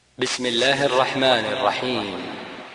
بسم الله الرحمن الرحيم.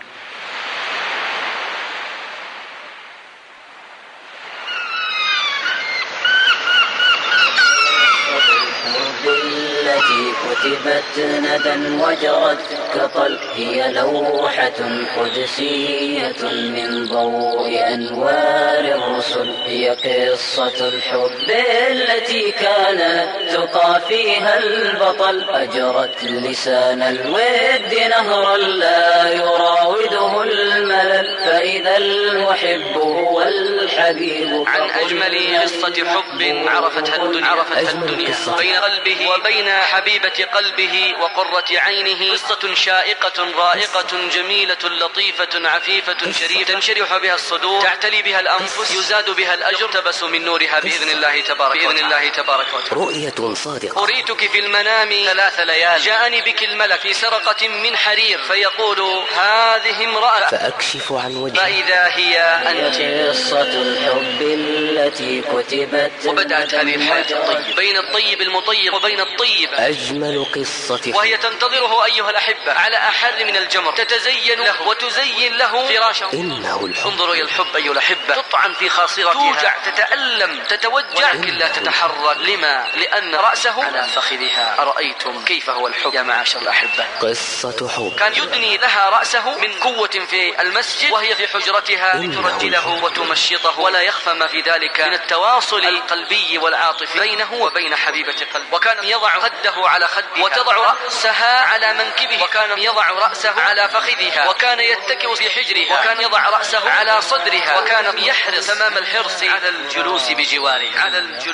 التي كتبت ندى وجرت كطل، هي لوحة قدسية من ضوء أنوار الرسل. هي قصة الحب التي كانت تقى فيها البطل، أجرت لسان الود نهرا لا يراوده الملل، فإذا المحب هو الحبيب. عن أجمل قصة حب عرفتها الدنيا بين قلبه وبين حبيبة قلبه وقرة عينه. قصة شائقة رائقة جميلة لطيفة عفيفة شريفة، تنشرح بها الصدور، تعتلي بها الأنفس، يزاد بها الأجر، تبس من نورها بإذن الله تبارك وتعالى. رؤية صادقة. أريتك في المنام 3 ليال، جاءني بك الملك في سرقة من حرير فيقول هذه امرأة، فأكشف عن وجهها فإذا هي أنت. قصة الحب التي كتبت. وبدأت هذه الحياة الطيب بين الطيب المطيب وبين الطيب. أجمل قصة وهي تنتظره أيها الأحبة على أحر من الجمر، تتزين له وتزين له فراشه. إنه الحب. انظروا إلى الحب أيها الأحبة، تطعن في خاصرتها، توجع، تتألم، تتوجع، لكن لا تتحرك. لما؟ لأن رأسه على فخذها. أرأيتم كيف هو الحب يا معاشر الأحبة؟ قصة حب. كان يدني لها رأسه من قوة في المسجد وهي في حجرتها، ترجله وتمشطه، ولا يخفى ما في ذلك من التواصل القلبي والعاطفي بينه وبين حبيبة قلبه. وكان يضع خده على خدها وتضع رأسها على منكبه، وكان يضع رأسه على فخذها، وكان يتكئ في حجرها، وكان يضع رأسه على صدرها، وكان يحرص تمام الحرص على الجلوس بجوارها.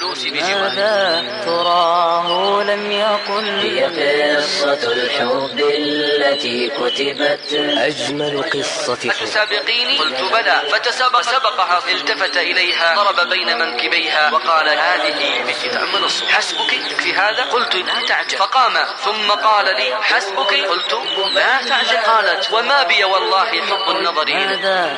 هذا تراه لم يقل. هي قصة الحب التي كتبت. أجمل قصة حب. تسابقيني؟ قلت بلى. فسبقها، التفت إليها، ضرب بين منكبيها وقال هذه بك. تأمل الصوت. حسبك في هذا؟ قلت لا تعجل. فقام ثم قال لي حسبك؟ قلت لا تعجل. قالت وما بي والله حب النظر إليه. ماذا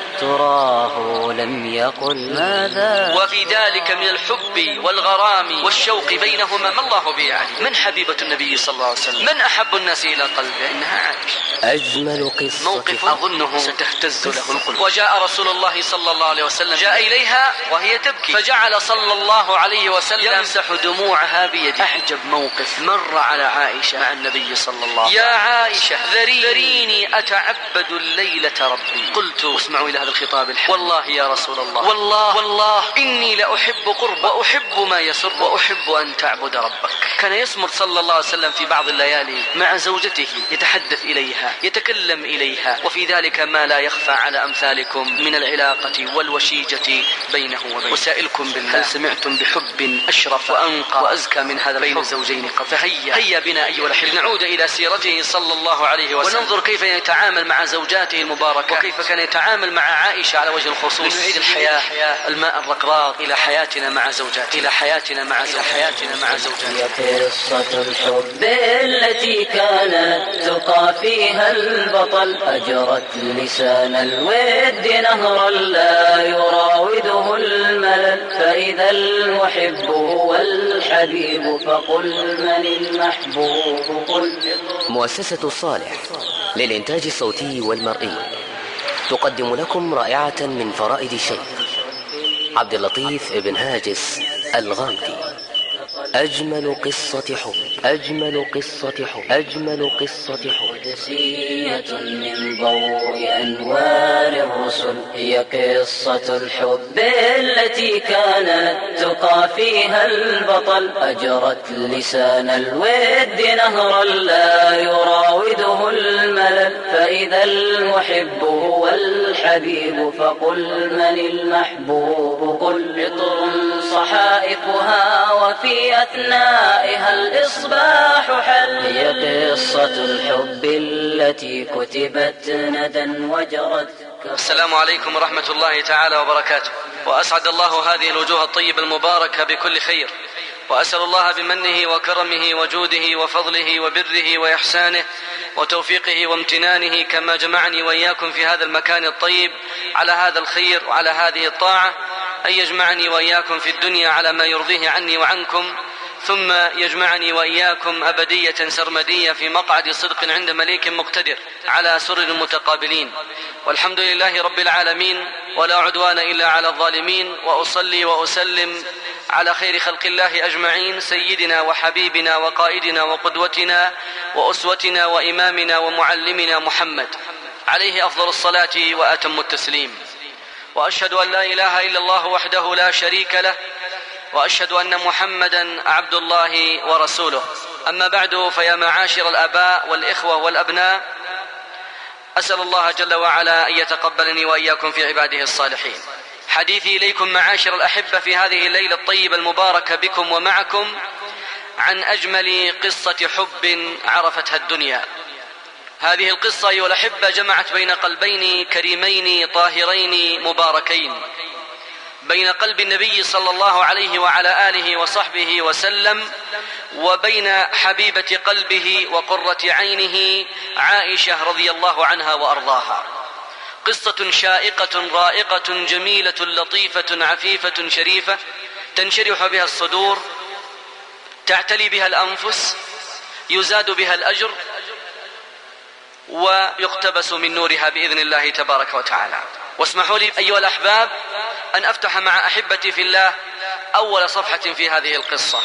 تراه لم يقل. ماذا؟ وفي ذلك من الحب والغرام والشوق بينهما ما الله به عليم. من حبيبة النبي صلى الله عليه وسلم؟ من أحب الناس إلى قلبه؟ إنها عائشة. أجمل قصة موقف حب. أظنه ستهتز له القلوب. وجاء رسول الله صلى الله عليه وسلم، جاء إليها وهي تبكي، فجعل صلى الله عليه وسلم يمسح دموعها بيده. أعجب موقف مر على عائشة مع النبي صلى الله عليه وسلم. يا عائشة ذريني أتعبد الليلة ربي. قلت اسمعوا إلى هذا الخطاب الحلو، والله يا رسول الله، والله إني لأحب قرب وأحب ما يسر وأحب أن تعبد ربك. كان يصمت صلى الله عليه وسلم في بعض الليالي مع زوجته، يتحدث إليها، يتكلم إليها، وفي ذلك ما لا يخفى على أمثالكم من العلاقة والوشيجة بينه وبين. وسائلكم بالله، هل سمعتم بحب أشرف وأنقى وأزكى من هذا بين الزوجين قط؟ فهيا بنا أيها الأحبة نعود إلى سيرته صلى الله عليه وسلم، وننظر كيف يتعامل مع زوجاته المباركة، وكيف كان يتعامل مع عائشة على وجه الخصوص. نعيد الحياة، الماء الرقراق، إلى حياتنا مع زوجاتنا، إلى حياتنا مع زوجاتنا. هي قصة الحب التي كانت تقى فيها البطل، أجرت لسان الود نهرا لا يراوده الملل، فإذا المحب هو الحبيب فقل من المحبوب قل. مؤسسة صالح للإنتاج الصوتي والمرئي تقدم لكم رائعة من فرائد الشيخ عبد اللطيف ابن هاجس الغامدي. أجمل قصة حب. أجمل قصة حب. أجمل قصة حب. قدسية من ضوء أنوار الرسل. هي قصة الحب التي كانت تقى فيها البطل، أجرت لسان الود نهرا لا يراوده الملل، فإذا المحب هو الحبيب فقل من المحبوب قل. عطر صحائفها وفي أثنائها الإصباح حل. هي قصة الحب التي كتبت ندى وجرت. السلام عليكم ورحمة الله تعالى وبركاته، وأسعد الله هذه الوجوه الطيبة المباركة بكل خير، وأسأل الله بمنه وكرمه وجوده وفضله وبره وإحسانه وتوفيقه وامتنانه كما جمعني وإياكم في هذا المكان الطيب على هذا الخير وعلى هذه الطاعة، أن يجمعني وإياكم في الدنيا على ما يرضيه عني وعنكم ثم يجمعني وإياكم أبدية سرمدية في مقعد صدق عند مليك مقتدر على سرر متقابلين، والحمد لله رب العالمين، ولا عدوان إلا على الظالمين. وأصلي وأسلم على خير خلق الله أجمعين، سيدنا وحبيبنا وقائدنا وقدوتنا وأسوتنا وإمامنا ومعلمنا محمد، عليه أفضل الصلاة وأتم التسليم. وأشهد أن لا إله إلا الله وحده لا شريك له، وأشهد أن محمدا عبد الله ورسوله. أما بعد، فيا معاشر الآباء والإخوة والأبناء، أسأل الله جل وعلا أن يتقبلني وإياكم في عباده الصالحين. حديثي إليكم معاشر الأحبة في هذه الليلة الطيبة المباركة بكم ومعكم عن أجمل قصة حب عرفتها الدنيا. هذه القصة أيها الأحبة جمعت بين قلبين كريمين طاهرين مباركين، بين قلب النبي صلى الله عليه وعلى آله وصحبه وسلم وبين حبيبة قلبه وقرة عينه عائشة رضي الله عنها وأرضاها. قصة شائقة رائقة جميلة لطيفة عفيفة شريفة، تنشرح بها الصدور، تعتلي بها الأنفس، يزاد بها الأجر، ويقتبس من نورها بإذن الله تبارك وتعالى. واسمحوا لي أيها الأحباب أن أفتح مع أحبتي في الله أول صفحة في هذه القصة.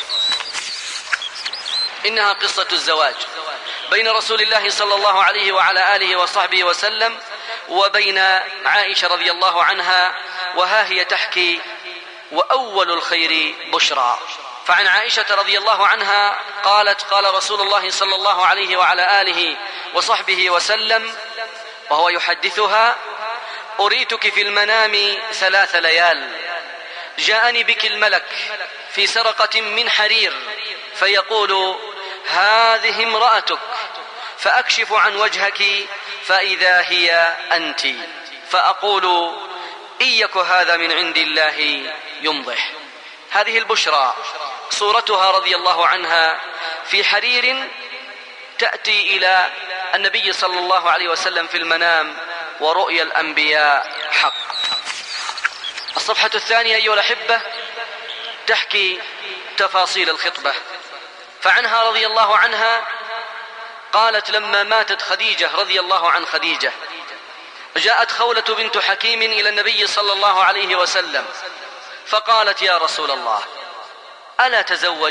إنها قصة الزواج بين رسول الله صلى الله عليه وعلى آله وصحبه وسلم وبين عائشة رضي الله عنها، وها هي تحكي: وأول الخير بشرى. فعن عائشة رضي الله عنها قالت: قال رسول الله صلى الله عليه وعلى آله وصحبه وسلم وهو يحدثها: أريتك في المنام 3 ليال، جاءني بك الملك في سرقة من حرير فيقول: هذه امرأتك، فأكشف عن وجهك فإذا هي أنت، فأقول: إن يك هذا من عند الله يمضح. هذه البشرى صورتها رضي الله عنها في حرير تأتي إلى النبي صلى الله عليه وسلم في المنام، ورؤيا الأنبياء حق. الصفحة الثانية أيها الأحبة تحكي تفاصيل الخطبة. فعنها رضي الله عنها قالت: لما ماتت خديجة رضي الله عن خديجة، جاءت خولة بنت حكيم إلى النبي صلى الله عليه وسلم فقالت: يا رسول الله، ألا تزوج؟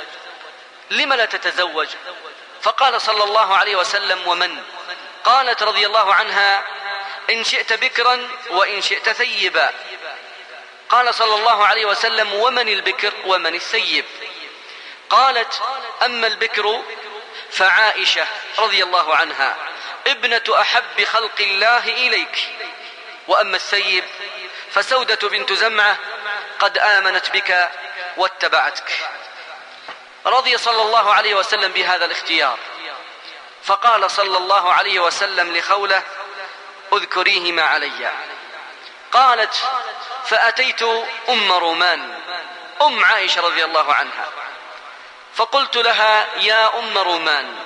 لم لا تتزوج؟ فقال صلى الله عليه وسلم: ومن؟ قالت رضي الله عنها: إن شئت بكرا وإن شئت ثيبا. قال صلى الله عليه وسلم: ومن البكر ومن الثيب؟ قالت: أما البكر فعائشة رضي الله عنها ابنة أحب خلق الله إليك، وأما الثيب فسودة بنت زمعة قد آمنت بك واتبعتك. رضي صلى الله عليه وسلم بهذا الاختيار، فقال صلى الله عليه وسلم لخولة: اذكريهما علي. قالت: فأتيت أم رومان أم عائشة رضي الله عنها فقلت لها: يا أم رومان،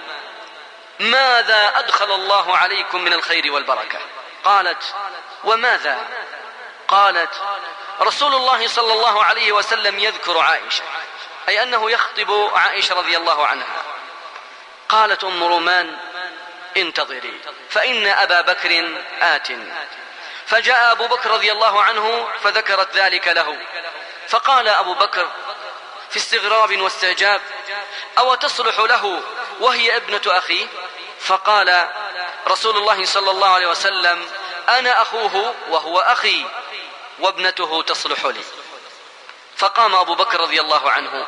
ماذا أدخل الله عليكم من الخير والبركة؟ قالت: وماذا؟ قالت: رسول الله صلى الله عليه وسلم يذكر عائشة، أي أنه يخطب عائشة رضي الله عنها. قالت أم رومان: انتظري فإن أبا بكر آت. فجاء أبو بكر رضي الله عنه فذكرت ذلك له، فقال أبو بكر في استغراب واستعجاب: أو تصلح له وهي ابنة أخيه؟ فقال رسول الله صلى الله عليه وسلم: أنا أخوه وهو أخي، وابنته تصلح لي. فقام أبو بكر رضي الله عنه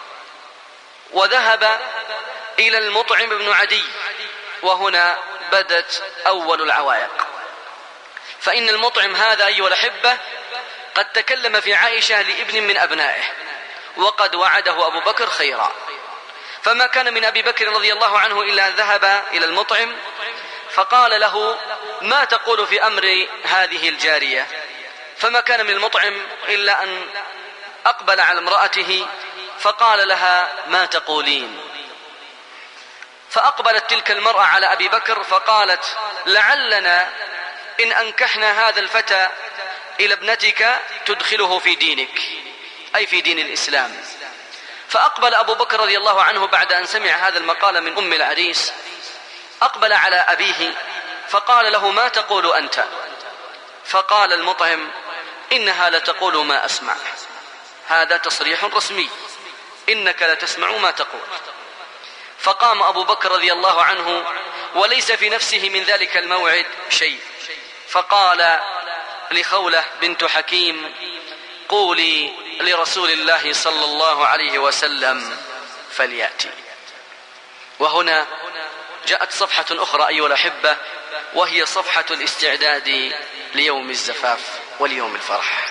وذهب إلى المطعم بن عدي، وهنا بدت أول العوائق. فإن المطعم هذا أيها الأحبة قد تكلم في عائشة لابن من أبنائه، وقد وعده أبو بكر خيرا، فما كان من أبي بكر رضي الله عنه إلا ذهب إلى المطعم فقال له: ما تقول في أمر هذه الجارية؟ فما كان من المطعم إلا أن أقبل على امرأته فقال لها: ما تقولين؟ فأقبلت تلك المرأة على أبي بكر فقالت: لعلنا إن أنكحنا هذا الفتى إلى ابنتك تدخله في دينك، أي في دين الإسلام. فأقبل أبو بكر رضي الله عنه بعد أن سمع هذا المقال من أم العريس، أقبل على أبيه فقال له: ما تقول أنت؟ فقال المطعم: إنها لتقول ما أسمع. هذا تصريح رسمي، إنك لتسمع ما تقول. فقام أبو بكر رضي الله عنه وليس في نفسه من ذلك الموعد شيء، فقال لخولة بنت حكيم: قولي لرسول الله صلى الله عليه وسلم فليأتي. وهنا جاءت صفحة أخرى أيها الأحبة، وهي صفحة الاستعداد ليوم الزفاف وليوم الفرح.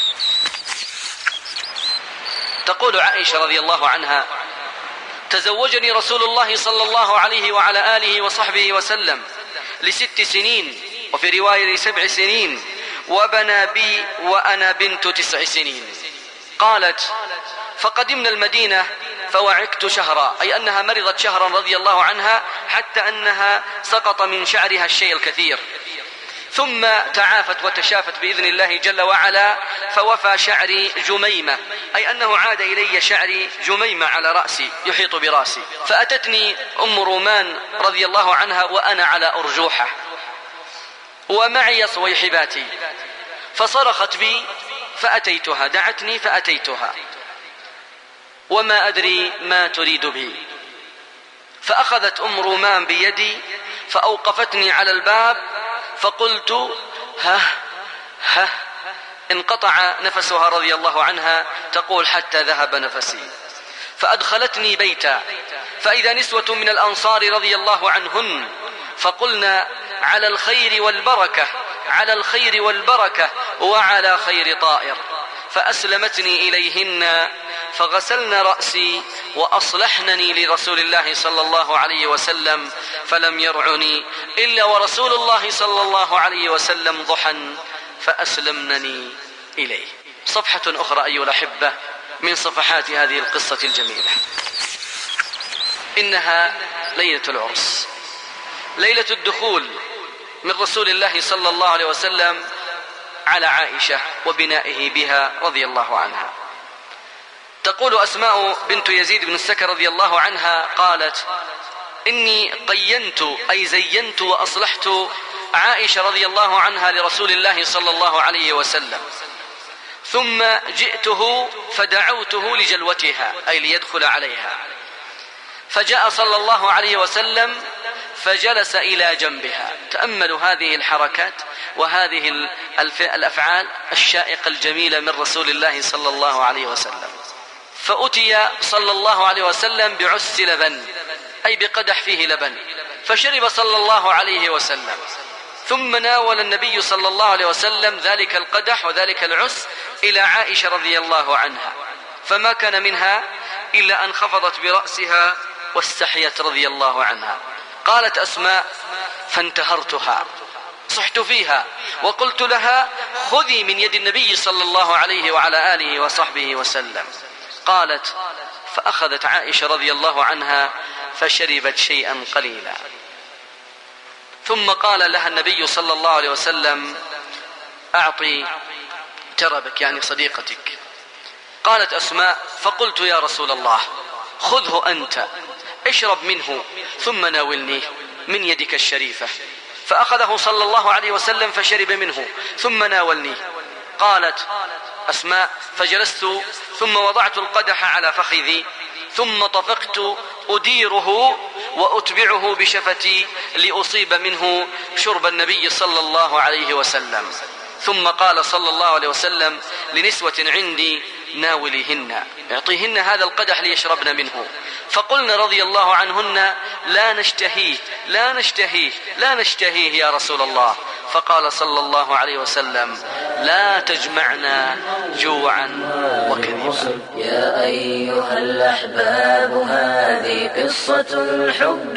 تقول عائشة رضي الله عنها: تزوجني رسول الله صلى الله عليه وعلى آله وصحبه وسلم ل6 سنين، وفي رواية ل7 سنين، وبنى بي وأنا بنت 9 سنين. قالت: فقدمنا المدينة فوعكت شهرا، أي أنها مرضت شهرا رضي الله عنها، حتى أنها سقط من شعرها الشيء الكثير، ثم تعافت وتشافت بإذن الله جل وعلا، فوفى شعري جميمة، أي أنه عاد إلي شعري جميمة على رأسي يحيط برأسي. فأتتني أم رومان رضي الله عنها وأنا على أرجوحة ومعي صويحباتي، فصرخت بي فأتيتها، دعتني فأتيتها وما أدري ما تريد بي. فأخذت أم رومان بيدي فأوقفتني على الباب، فقلت: ها. انقطع نفسها رضي الله عنها، تقول: حتى ذهب نفسي. فأدخلتني بيتا، فإذا نسوة من الأنصار رضي الله عنهن، فقلنا: على الخير والبركة، على الخير والبركة، وعلى خير طائر. فأسلمتني إليهن، فغسلن رأسي وأصلحنني لرسول الله صلى الله عليه وسلم، فلم يرعني إلا ورسول الله صلى الله عليه وسلم ضحى، فأسلمنني إليه. صفحة أخرى أيها الأحبة من صفحات هذه القصة الجميلة. إنها ليلة العرس، ليلة الدخول من رسول الله صلى الله عليه وسلم على عائشة وبنائه بها رضي الله عنها. تقول أسماء بنت يزيد بن السكر رضي الله عنها قالت: إني قينت أي زينت وأصلحت عائشة رضي الله عنها لرسول الله صلى الله عليه وسلم، ثم جئته فدعوته لجلوتها أي ليدخل عليها، فجاء صلى الله عليه وسلم فجلس إلى جنبها. تأملوا هذه الحركات وهذه الأفعال الشائقة الجميلة من رسول الله صلى الله عليه وسلم. فأتي صلى الله عليه وسلم بعس لبن، أي بقدح فيه لبن، فشرب صلى الله عليه وسلم، ثم ناول النبي صلى الله عليه وسلم ذلك القدح وذلك العس إلى عائشة رضي الله عنها، فما كان منها إلا أن خفضت برأسها واستحيت رضي الله عنها. قالت أسماء: فانتهرتها، صحت فيها وقلت لها: خذي من يد النبي صلى الله عليه وعلى آله وصحبه وسلم. قالت: فأخذت عائشة رضي الله عنها فشربت شيئا قليلا، ثم قال لها النبي صلى الله عليه وسلم: أعطي جربك، يعني صديقتك. قالت أسماء: فقلت: يا رسول الله، خذه أنت، اشرب منه ثم ناولنيه من يدك الشريفة. فأخذه صلى الله عليه وسلم فشرب منه ثم ناولنيه. قالت أسماء: فجلست ثم وضعت القدح على فخذي، ثم طفقت أديره وأتبعه بشفتي لأصيب منه شرب النبي صلى الله عليه وسلم. ثم قال صلى الله عليه وسلم لنسوة عندي: ناوليهن، اعطيهن هذا القدح ليشربن منه. فقلن رضي الله عنهن: لا نشتهيه، لا نشتهيه، لا نشتهيه يا رسول الله. فقال صلى الله عليه وسلم: لا تجمعنا جوعا وكذبا. يا أيها الأحباب، هذه قصة الحب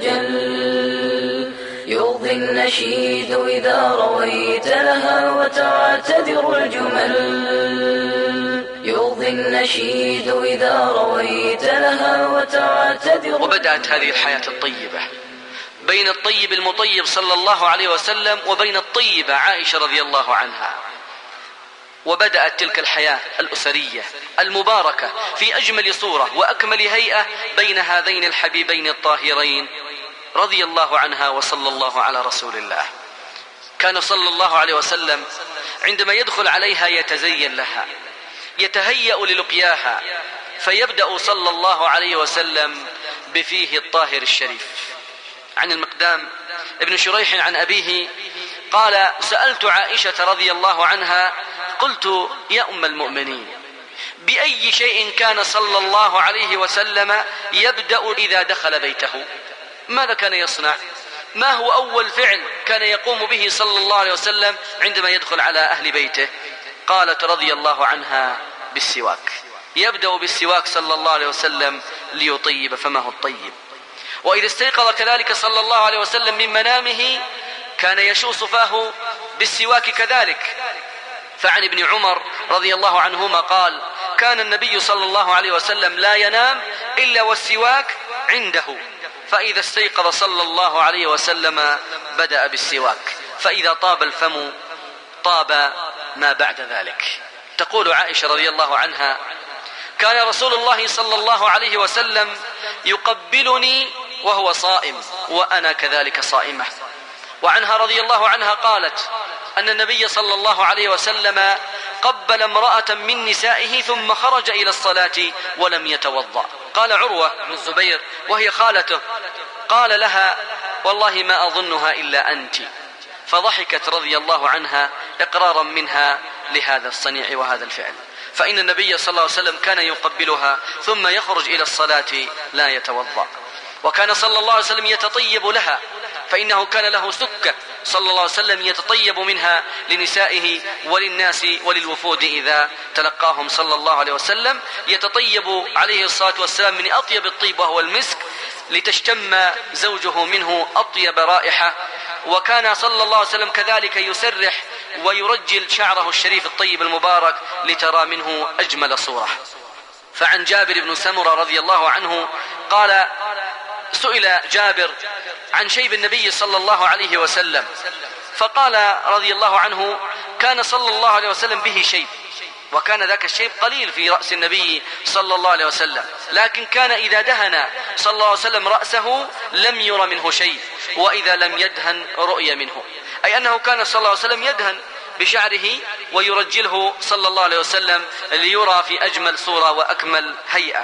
الأجل، يرضي النشيد إذا رويت لها وتعتذر الجمل، يرضي النشيد إذا رويت لها وتعتذر. وبدأت هذه الحياة الطيبة بين الطيب المطيب صلى الله عليه وسلم وبين الطيبة عائشة رضي الله عنها، وبدأت تلك الحياة الأسرية المباركة في أجمل صورة وأكمل هيئة بين هذين الحبيبين الطاهرين رضي الله عنها وصلى الله على رسول الله. كان صلى الله عليه وسلم عندما يدخل عليها يتزين لها، يتهيأ للقياها، فيبدأ صلى الله عليه وسلم بفيه الطاهر الشريف. عن المقدام ابن شريح عن أبيه قال: سألت عائشة رضي الله عنها قلت: يا أم المؤمنين، بأي شيء كان صلى الله عليه وسلم يبدأ إذا دخل بيته؟ ماذا كان يصنع؟ ما هو أول فعل كان يقوم به صلى الله عليه وسلم عندما يدخل على أهل بيته؟ قالت رضي الله عنها: بالسواك. يبدأ بالسواك صلى الله عليه وسلم ليطيب فمه الطيب. وإذا استيقظ كذلك صلى الله عليه وسلم من منامه كان يشوص فاه بالسواك كذلك. فعن ابن عمر رضي الله عنهما قال: كان النبي صلى الله عليه وسلم لا ينام إلا والسواك عنده، فإذا استيقظ صلى الله عليه وسلم بدأ بالسواك، فإذا طاب الفم طاب ما بعد ذلك. تقول عائشة رضي الله عنها: كان رسول الله صلى الله عليه وسلم يقبلني وهو صائم وأنا كذلك صائمة. وعنها رضي الله عنها قالت أن النبي صلى الله عليه وسلم قبل امرأة من نسائه ثم خرج إلى الصلاة ولم يتوضأ. قال عروة بن الزبير وهي خالته: قال لها: والله ما أظنها إلا أنت. فضحكت رضي الله عنها إقرارا منها لهذا الصنيع وهذا الفعل، فإن النبي صلى الله عليه وسلم كان يقبلها ثم يخرج إلى الصلاة لا يتوضأ. وكان صلى الله عليه وسلم يتطيب لها، فإنه كان له سكة صلى الله عليه وسلم يتطيب منها لنسائه وللناس وللوفود إذا تلقاهم صلى الله عليه وسلم، يتطيب عليه الصلاة والسلام من أطيب الطيب وهو المسك لتشتم زوجه منه أطيب رائحة. وكان صلى الله عليه وسلم كذلك يسرح ويرجل شعره الشريف الطيب المبارك لترى منه أجمل صورة. فعن جابر بن سمرة رضي الله عنه قال: سئل جابر عن شيب النبي صلى الله عليه وسلم، فقال رضي الله عنه: كان صلى الله عليه وسلم به شيب، وكان ذاك الشيب قليل في رأس النبي صلى الله عليه وسلم، لكن كان إذا دهن صلى الله عليه وسلم رأسه لم ير منه شيء، وإذا لم يدهن رؤي منه، أي أنه كان صلى الله عليه وسلم يدهن بشعره ويرجله صلى الله عليه وسلم ليرى في أجمل صورة وأكمل هيئة.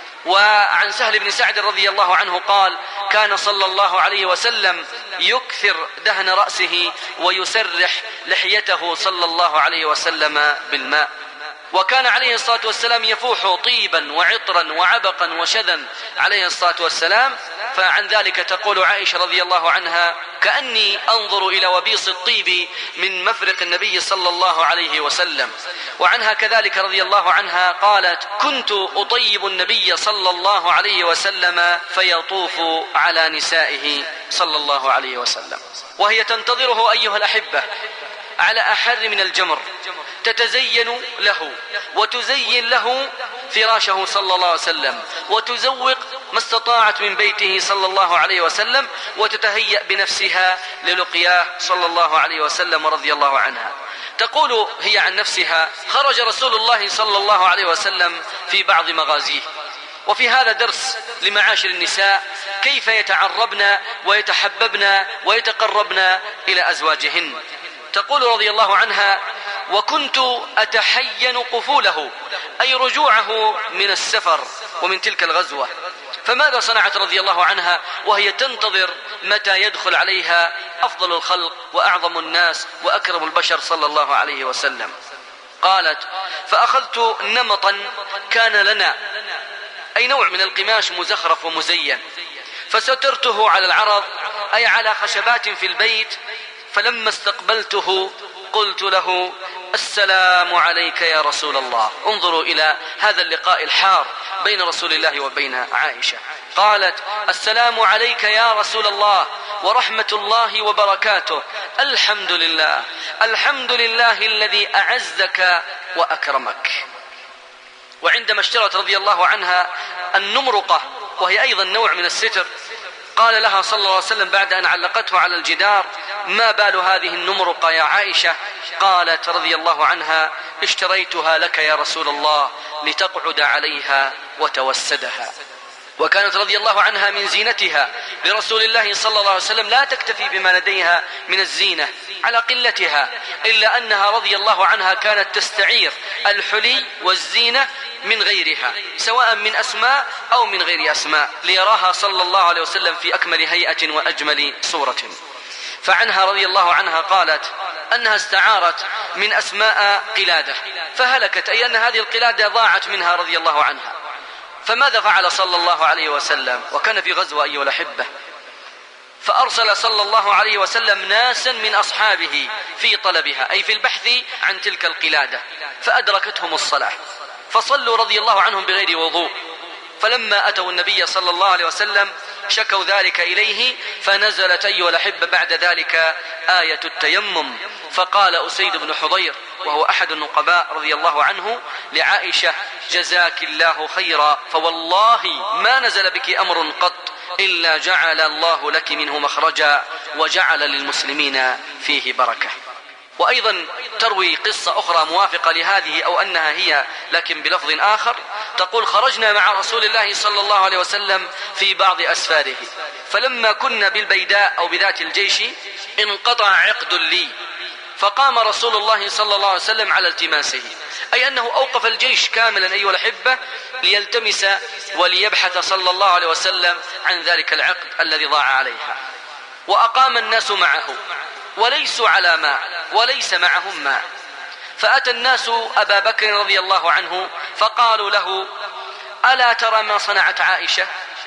وعن سهل بن سعد رضي الله عنه قال: كان صلى الله عليه وسلم يكثر دهن رأسه ويسرح لحيته صلى الله عليه وسلم بالماء. وكان عليه الصلاة والسلام يفوح طيبا وعطرا وعبقا وشذا عليه الصلاة والسلام. فعن ذلك تقول عائشة رضي الله عنها: كأني أنظر إلى وبيص الطيب من مفرق النبي صلى الله عليه وسلم. وعنها كذلك رضي الله عنها قالت: كنت أطيب النبي صلى الله عليه وسلم فيطوف على نسائه صلى الله عليه وسلم، وهي تنتظره أيها الأحبة على أحر من الجمر، تتزين له وتزين له فراشه صلى الله عليه وسلم، وتزوق ما استطاعت من بيته صلى الله عليه وسلم، وتتهيأ بنفسها للقياه صلى الله عليه وسلم رضي الله عنها. تقول هي عن نفسها: خرج رسول الله صلى الله عليه وسلم في بعض مغازيه. وفي هذا درس لمعاشر النساء كيف يتعربن ويتحببن ويتقربن إلى أزواجهن. تقول رضي الله عنها: وكنت أتحين قفوله، أي رجوعه من السفر ومن تلك الغزوة. فماذا صنعت رضي الله عنها وهي تنتظر متى يدخل عليها أفضل الخلق وأعظم الناس وأكرم البشر صلى الله عليه وسلم؟ قالت: فأخذت نمطا كان لنا، أي نوع من القماش مزخرف ومزين، فسترته على العرض، أي على خشبات في البيت، فلما استقبلته قلت له: السلام عليك يا رسول الله. انظروا إلى هذا اللقاء الحار بين رسول الله وبين عائشة. قالت: السلام عليك يا رسول الله ورحمة الله وبركاته. الحمد لله، الحمد لله الذي أعزك وأكرمك. وعندما اشترت رضي الله عنها النمرقة، وهي أيضا نوع من الستر، قال لها صلى الله عليه وسلم بعد أن علقته على الجدار: ما بال هذه النمرقة يا عائشة؟ قالت رضي الله عنها: اشتريتها لك يا رسول الله لتقعد عليها وتوسدها. وكانت رضي الله عنها من زينتها لرسول الله صلى الله عليه وسلم لا تكتفي بما لديها من الزينة على قلتها، إلا أنها رضي الله عنها كانت تستعير الحلي والزينة من غيرها، سواء من أسماء أو من غير أسماء، ليراها صلى الله عليه وسلم في أكمل هيئة وأجمل صورة. فعنها رضي الله عنها قالت أنها استعارت من أسماء قلادة فهلكت، أي أن هذه القلادة ضاعت منها رضي الله عنها. فماذا فعل صلى الله عليه وسلم؟ وكان في غزوة أيها الأحبة، فأرسل صلى الله عليه وسلم ناسا من أصحابه في طلبها، أي في البحث عن تلك القلادة، فأدركتهم الصلاة فصلوا رضي الله عنهم بغير وضوء. فلما أتوا النبي صلى الله عليه وسلم شكوا ذلك إليه، فنزلت أيها الأحبة بعد ذلك آية التيمم. فقال أسيد بن حضير وهو أحد النقباء رضي الله عنه لعائشة: جزاك الله خيرا، فوالله ما نزل بك أمر قط إلا جعل الله لك منه مخرجا وجعل للمسلمين فيه بركة. وأيضا تروي قصة أخرى موافقة لهذه أو أنها هي لكن بلفظ آخر، تقول: خرجنا مع رسول الله صلى الله عليه وسلم في بعض أسفاره، فلما كنا بالبيداء أو بذات الجيش انقطع عقد لي، فقام رسول الله صلى الله عليه وسلم على التماسه، أي أنه أوقف الجيش كاملا أيها الأحبة ليلتمس وليبحث صلى الله عليه وسلم عن ذلك العقد الذي ضاع عليها. وأقام الناس معه وليسوا على ماء وليس معهم ماء، فأتى الناس أبا بكر رضي الله عنه فقالوا له: ألا ترى ما صنعت عائشة؟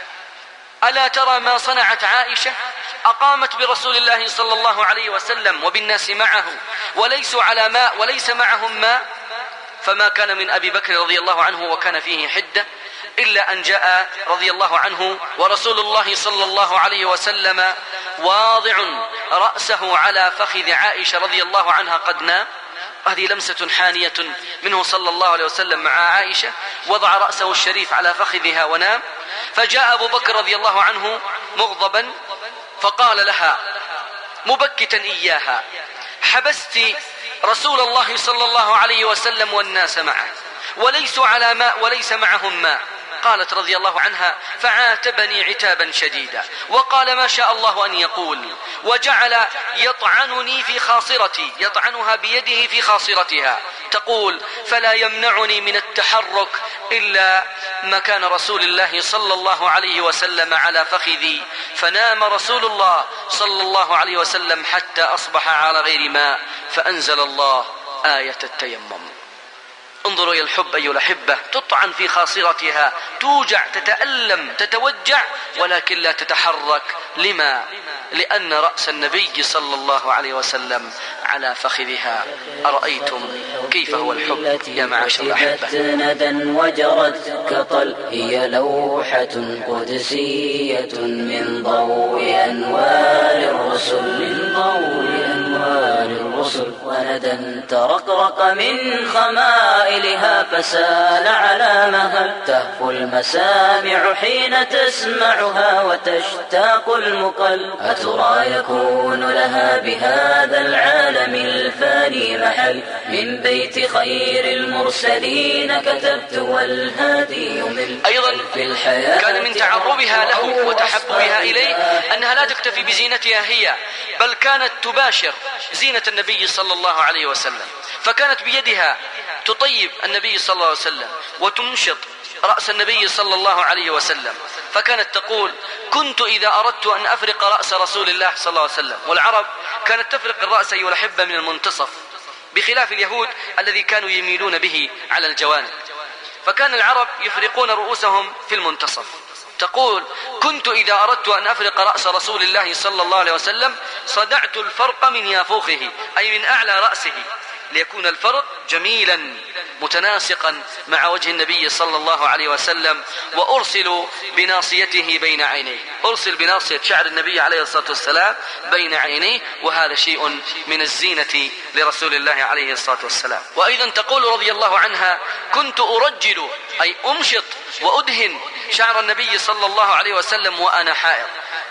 ألا ترى ما صنعت عائشة؟ أقامت برسول الله صلى الله عليه وسلم وبالناس معه وليسوا على ماء وليس معهم ماء. فما كان من أبي بكر رضي الله عنه وكان فيه حدة إلا أن جاء رضي الله عنه ورسول الله صلى الله عليه وسلم واضع رأسه على فخذ عائشة رضي الله عنها قد نام. هذه لمسة حانية منه صلى الله عليه وسلم مع عائشة، وضع رأسه الشريف على فخذها ونام. فجاء أبو بكر رضي الله عنه مغضبا فقال لها مبكتا إياها: حبست رسول الله صلى الله عليه وسلم والناس معه وليسوا على ماء وليس معهم ماء. قالت رضي الله عنها: فعاتبني عتابا شديدا وقال ما شاء الله أن يقول، وجعل يطعنني في خاصرتي، يطعنها بيده في خاصرتها، تقول: فلا يمنعني من التحرك إلا مكان رسول الله صلى الله عليه وسلم على فخذي، فنام رسول الله صلى الله عليه وسلم حتى أصبح على غير ماء، فأنزل الله آية التيمم. انظروا إلى الحب أيها الأحبة، تطعن في خاصرتها، توجع، تتألم، تتوجع، ولكن لا تتحرك. لما؟ لأن رأس النبي صلى الله عليه وسلم على فخذها. أرأيتم كيف هو الحب يا معاشر الأحبة؟ ندى وجرت كطل، هي لوحة قدسية من ضوء أنوار الرسل، من ضوء أنوار الرسل، وندى ترقرق من خمائلها فسال على مهل، تهفو المسامع حين تسمعها وتشتاق المقل، أترى يكون لها بهذا العالم الفاني محل، من بيت خير المرسلين كتبت والهادي يمل. أيضا كان من تعربها له وتحببها إليه أنها لا تكتفي بزينتها هي، بل كانت تباشر زينة النبي صلى الله عليه وسلم، فكانت بيدها تطيب النبي صلى الله عليه وسلم وتمشط رأس النبي صلى الله عليه وسلم. فكانت تقول: كنت إذا أردت أن أفرق رأس رسول الله صلى الله عليه وسلم، والعرب كانت تفرق الرأس أيها الأحبة من المنتصف، بخلاف اليهود الذي كانوا يميلون به على الجوانب، فكان العرب يفرقون رؤوسهم في المنتصف. تقول: كنت إذا أردت أن أفرق رأس رسول الله صلى الله عليه وسلم صدعت الفرق من يافوخه، أي من أعلى رأسه، ليكون الفرق جميلا متناسقا مع وجه النبي صلى الله عليه وسلم. وأرسل بناصيته بين عينيه، أرسل بناصية شعر النبي عليه الصلاة والسلام بين عينيه، وهذا شيء من الزينة لرسول الله عليه الصلاة والسلام. وأيضا تقول رضي الله عنها: كنت أرجل، أي أمشط وأدهن شعر النبي صلى الله عليه وسلم وأنا حائض،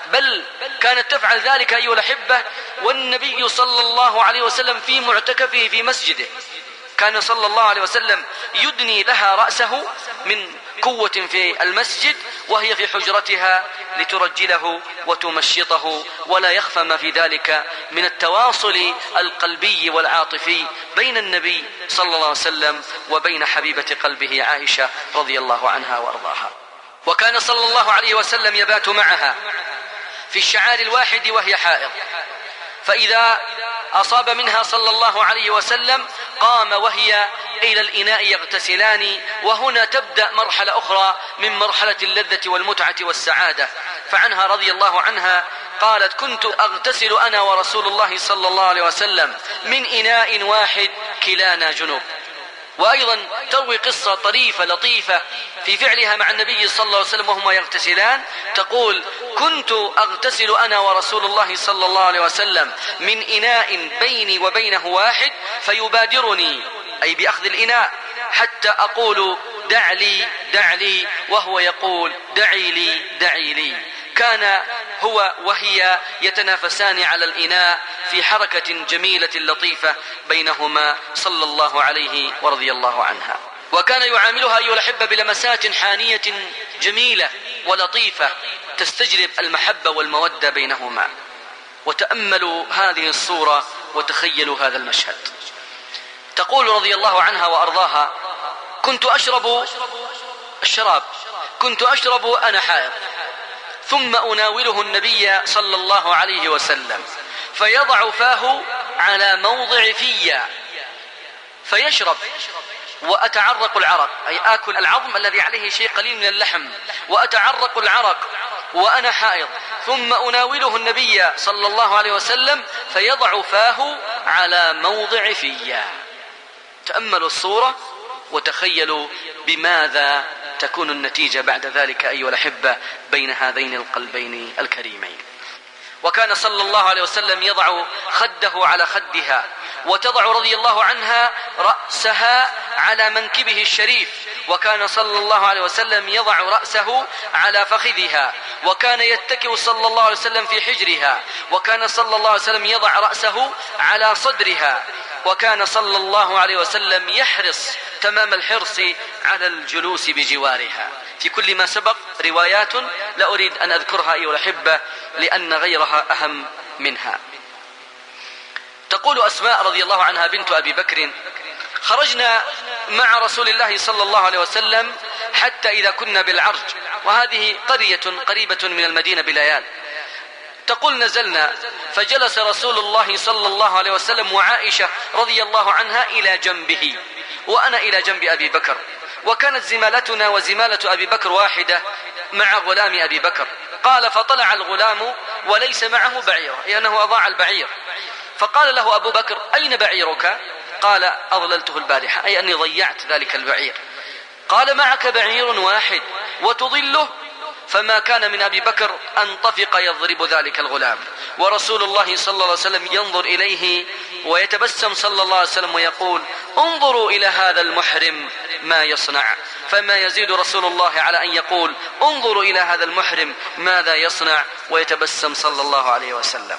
بل كانت تفعل ذلك أيها الأحبة والنبي صلى الله عليه وسلم في معتكفه في مسجده، كان صلى الله عليه وسلم يدني لها رأسه من قوة في المسجد وهي في حجرتها لترجله وتمشطه، ولا يخفى ما في ذلك من التواصل القلبي والعاطفي بين النبي صلى الله عليه وسلم وبين حبيبة قلبه عائشة رضي الله عنها وأرضاها. وكان صلى الله عليه وسلم يبات معها في الشعار الواحد وهي حائض، فإذا أصاب منها صلى الله عليه وسلم قام وهي إلى الإناء يغتسلان، وهنا تبدأ مرحلة أخرى من مرحلة اللذة والمتعة والسعادة. فعنها رضي الله عنها قالت: كنت أغتسل أنا ورسول الله صلى الله عليه وسلم من إناء واحد كلانا جنوب. وأيضا تروي قصة طريفة لطيفة في فعلها مع النبي صلى الله عليه وسلم وهما يغتسلان، تقول: كنت أغتسل أنا ورسول الله صلى الله عليه وسلم من إناء بيني وبينه واحد، فيبادرني أي بأخذ الإناء حتى أقول: دع لي دع لي، وهو يقول: دعي لي دعي لي. كان هو وهي يتنافسان على الإناء في حركة جميلة لطيفة بينهما صلى الله عليه ورضي الله عنها. وكان يعاملها أيها الأحبة بلمسات حانية جميلة ولطيفة تستجلب المحبة والمودة بينهما. وتأملوا هذه الصورة وتخيلوا هذا المشهد. تقول رضي الله عنها وأرضاها: كنت أشرب الشراب، كنت أشرب أنا حائض، ثم أناوله النبي صلى الله عليه وسلم فيضع فاه على موضع فيا فيشرب، وأتعرق العرق، أي آكل العظم الذي عليه شيء قليل من اللحم، وأتعرق العرق وأنا حائض، ثم أناوله النبي صلى الله عليه وسلم فيضع فاه على موضع فيا. تأملوا الصورة وتخيلوا بماذا تكون النتيجة بعد ذلك أيها الأحبة بين هذين القلبين الكريمين. وكان صلى الله عليه وسلم يضع خده على خدها، وتضع رضي الله عنها رأسها على منكبه الشريف، وكان صلى الله عليه وسلم يضع رأسه على فخذها، وكان يتكئ صلى الله عليه وسلم في حجرها، وكان صلى الله عليه وسلم يضع رأسه على صدرها، وكان صلى الله عليه وسلم يحرص تمام الحرص على الجلوس بجوارها. في كل ما سبق روايات لا أريد أن أذكرها أيها الأحبة لأن غيرها أهم منها. تقول أسماء رضي الله عنها بنت أبي بكر: خرجنا مع رسول الله صلى الله عليه وسلم حتى إذا كنا بالعرج، وهذه قرية قريبة من المدينة بليال. تقول: نزلنا فجلس رسول الله صلى الله عليه وسلم وعائشة رضي الله عنها إلى جنبه، وأنا إلى جنب أبي بكر، وكانت زمالتنا وزمالة أبي بكر واحدة مع غلام أبي بكر. قال: فطلع الغلام وليس معه بعيره، لأنه أضاع البعير، فقال له أبو بكر: أين بعيرك؟ قال: أضللته البارحة، أي أني ضيعت ذلك البعير. قال: معك بعير واحد وتضله؟ فما كان من أبي بكر أن طفق يضرب ذلك الغلام، ورسول الله صلى الله عليه وسلم ينظر إليه ويتبسم صلى الله عليه وسلم ويقول: انظروا إلى هذا المحرم ما يصنع. فما يزيد رسول الله على أن يقول: انظروا إلى هذا المحرم ماذا يصنع، ويتبسم صلى الله عليه وسلم.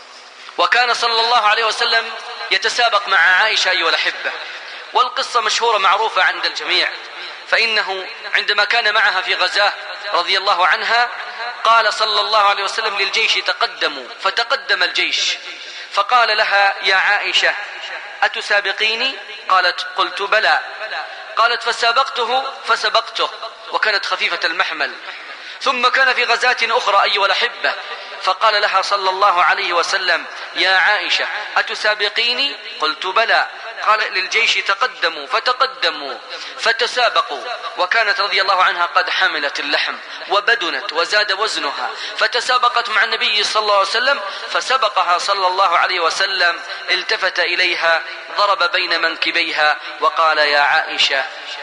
وكان صلى الله عليه وسلم يتسابق مع عائشة أيها الأحبة، والقصة مشهورة معروفة عند الجميع. فإنه عندما كان معها في غزاه رضي الله عنها قال صلى الله عليه وسلم للجيش: تقدموا، فتقدم الجيش، فقال لها: يا عائشة أتسابقيني؟ قالت: قلت بلى. قالت: فسابقته فسبقته، وكانت خفيفة المحمل. ثم كان في غزاة أخرى أيها الأحبة، فقال لها صلى الله عليه وسلم: يا عائشة أتسابقيني؟ قلت بلى. قال للجيش: تقدموا فتقدموا فتسابقوا، وكانت رضي الله عنها قد حملت اللحم وبدنت وزاد وزنها، فتسابقت مع النبي صلى الله عليه وسلم فسبقها صلى الله عليه وسلم، التفت إليها ضرب بين منكبيها وقال: يا عائشة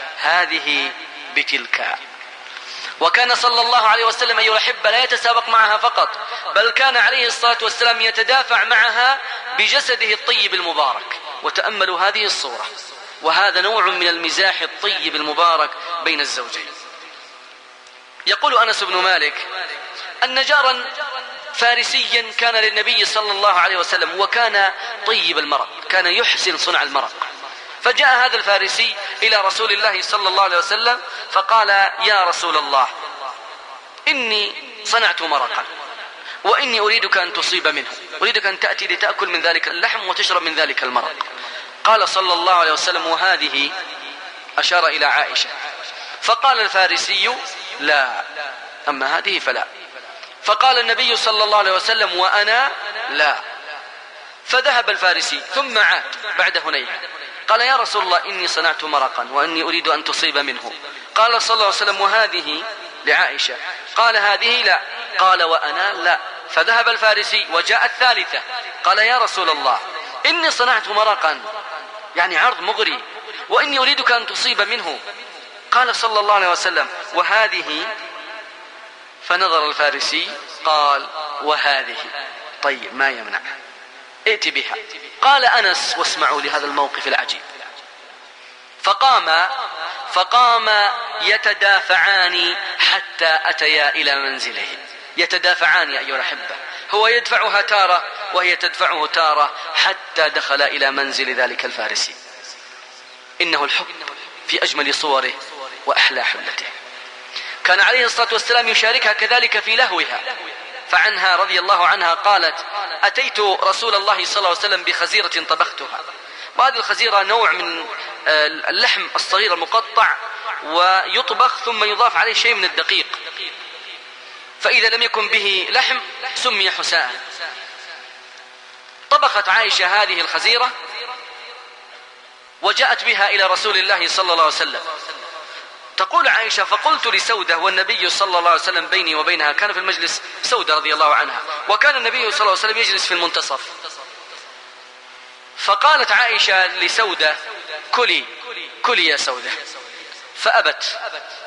هذه بتلك. وكان صلى الله عليه وسلم أيها الأحبة لا يتسابق معها فقط، بل كان عليه الصلاة والسلام يتدافع معها بجسده الطيب المبارك. وتأملوا هذه الصورة، وهذا نوع من المزاح الطيب المبارك بين الزوجين. يقول أنس بن مالك أن جارا فارسيا كان للنبي صلى الله عليه وسلم، وكان طيب المرق، كان يحسن صنع المرق. فجاء هذا الفارسي إلى رسول الله صلى الله عليه وسلم فقال: يا رسول الله، إني صنعت مرقا وإني أريدك أن تصيب منه، أريدك أن تأتي لتأكل من ذلك اللحم وتشرب من ذلك المرق. قال صلى الله عليه وسلم: وهذه؟ أشار إلى عائشة. فقال الفارسي: لا، أما هذه فلا. فقال النبي صلى الله عليه وسلم: وأنا؟ لا. فذهب الفارسي ثم عاد بعد هنيهة قال: يا رسول الله، إني صنعت مرقا وإني أريد أن تصيب منه. قال صلى الله عليه وسلم: وهذه؟ لعائشة. قال: هذه لا. قال: وأنا؟ لا. فذهب الفارسي وجاء الثالثة قال: يا رسول الله، إني صنعت مرقا، يعني عرض مغري، وإني أريدك أن تصيب منه. قال صلى الله عليه وسلم: وهذه؟ فنظر الفارسي قال: وهذه. طيب، ما يمنع، ائت بها. قال أنس: واسمعوا لهذا الموقف العجيب. فقام يتدافعان حتى أتيا إلى منزله، يتدافعان يا أيها الأحبة، هو يدفعها تارة وهي تدفعه تارة، حتى دخل إلى منزل ذلك الفارسي. إنه الحب في أجمل صوره وأحلى حلته. كان عليه الصلاة والسلام يشاركها كذلك في لهوها، فعنها رضي الله عنها قالت: أتيت رسول الله صلى الله عليه وسلم بخزيرة طبختها، وهذه الخزيرة نوع من اللحم الصغير المقطع، ويطبخ ثم يضاف عليه شيء من الدقيق، فإذا لم يكن به لحم سمي حساء. طبخت عائشة هذه الخزيرة وجاءت بها إلى رسول الله صلى الله عليه وسلم. تقول عائشة: فقلت لسودة، والنبي صلى الله عليه وسلم بيني وبينها كان في المجلس سودة رضي الله عنها، وكان النبي صلى الله عليه وسلم يجلس في المنتصف. فقالت عائشة لسودة: كلي يا سودة. فأبت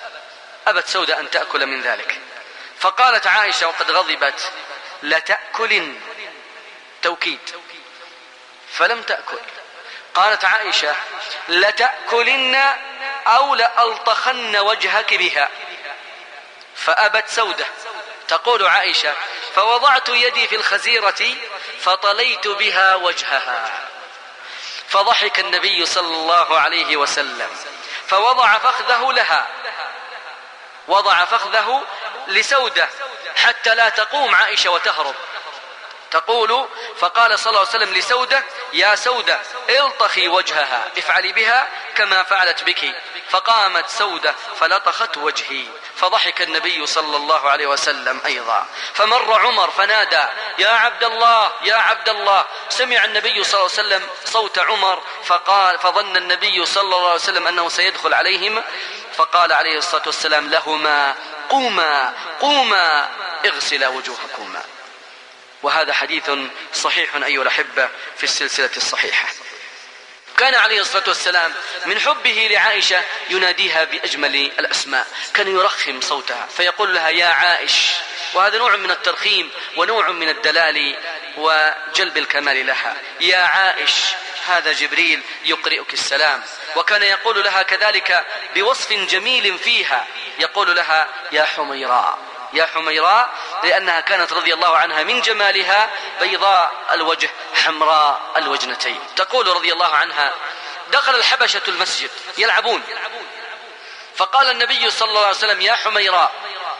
سودة أن تأكل من ذلك. فقالت عائشة وقد غضبت: لتأكلن، توكيد، فلم تأكل. قالت عائشة: لتأكلن أو لألطخن وجهك بها. فأبت سودة. تقول عائشة: فوضعت يدي في الخزيرة فطليت بها وجهها. فضحك النبي صلى الله عليه وسلم فوضع فخذه لها، وضع فخذه لسودة حتى لا تقوم عائشة وتهرب. تقول: فقال صلى الله عليه وسلم لسودة: يا سودة، الطخي وجهها، افعلي بها كما فعلت بك. فقامت سودة فلطخت وجهي، فضحك النبي صلى الله عليه وسلم أيضا. فمر عمر فنادى: يا عبد الله، يا عبد الله. سمع النبي صلى الله عليه وسلم صوت عمر فظن النبي صلى الله عليه وسلم أنه سيدخل عليهم، فقال عليه الصلاة والسلام لهما: قوما اغسلا وجوهكما. وهذا حديث صحيح أيها الأحبة في السلسلة الصحيحة. كان عليه الصلاة والسلام من حبه لعائشة يناديها بأجمل الأسماء، كان يرخم صوتها فيقول لها: يا عائش، وهذا نوع من الترخيم ونوع من الدلال وجلب الكمال لها. يا عائش، هذا جبريل يقرئك السلام. وكان يقول لها كذلك بوصف جميل فيها، يقول لها: يا حميراء، يا حميراء، لأنها كانت رضي الله عنها من جمالها بيضاء الوجه حمراء الوجنتين. تقول رضي الله عنها: دخل الحبشة المسجد يلعبون، فقال النبي صلى الله عليه وسلم: يا حميراء،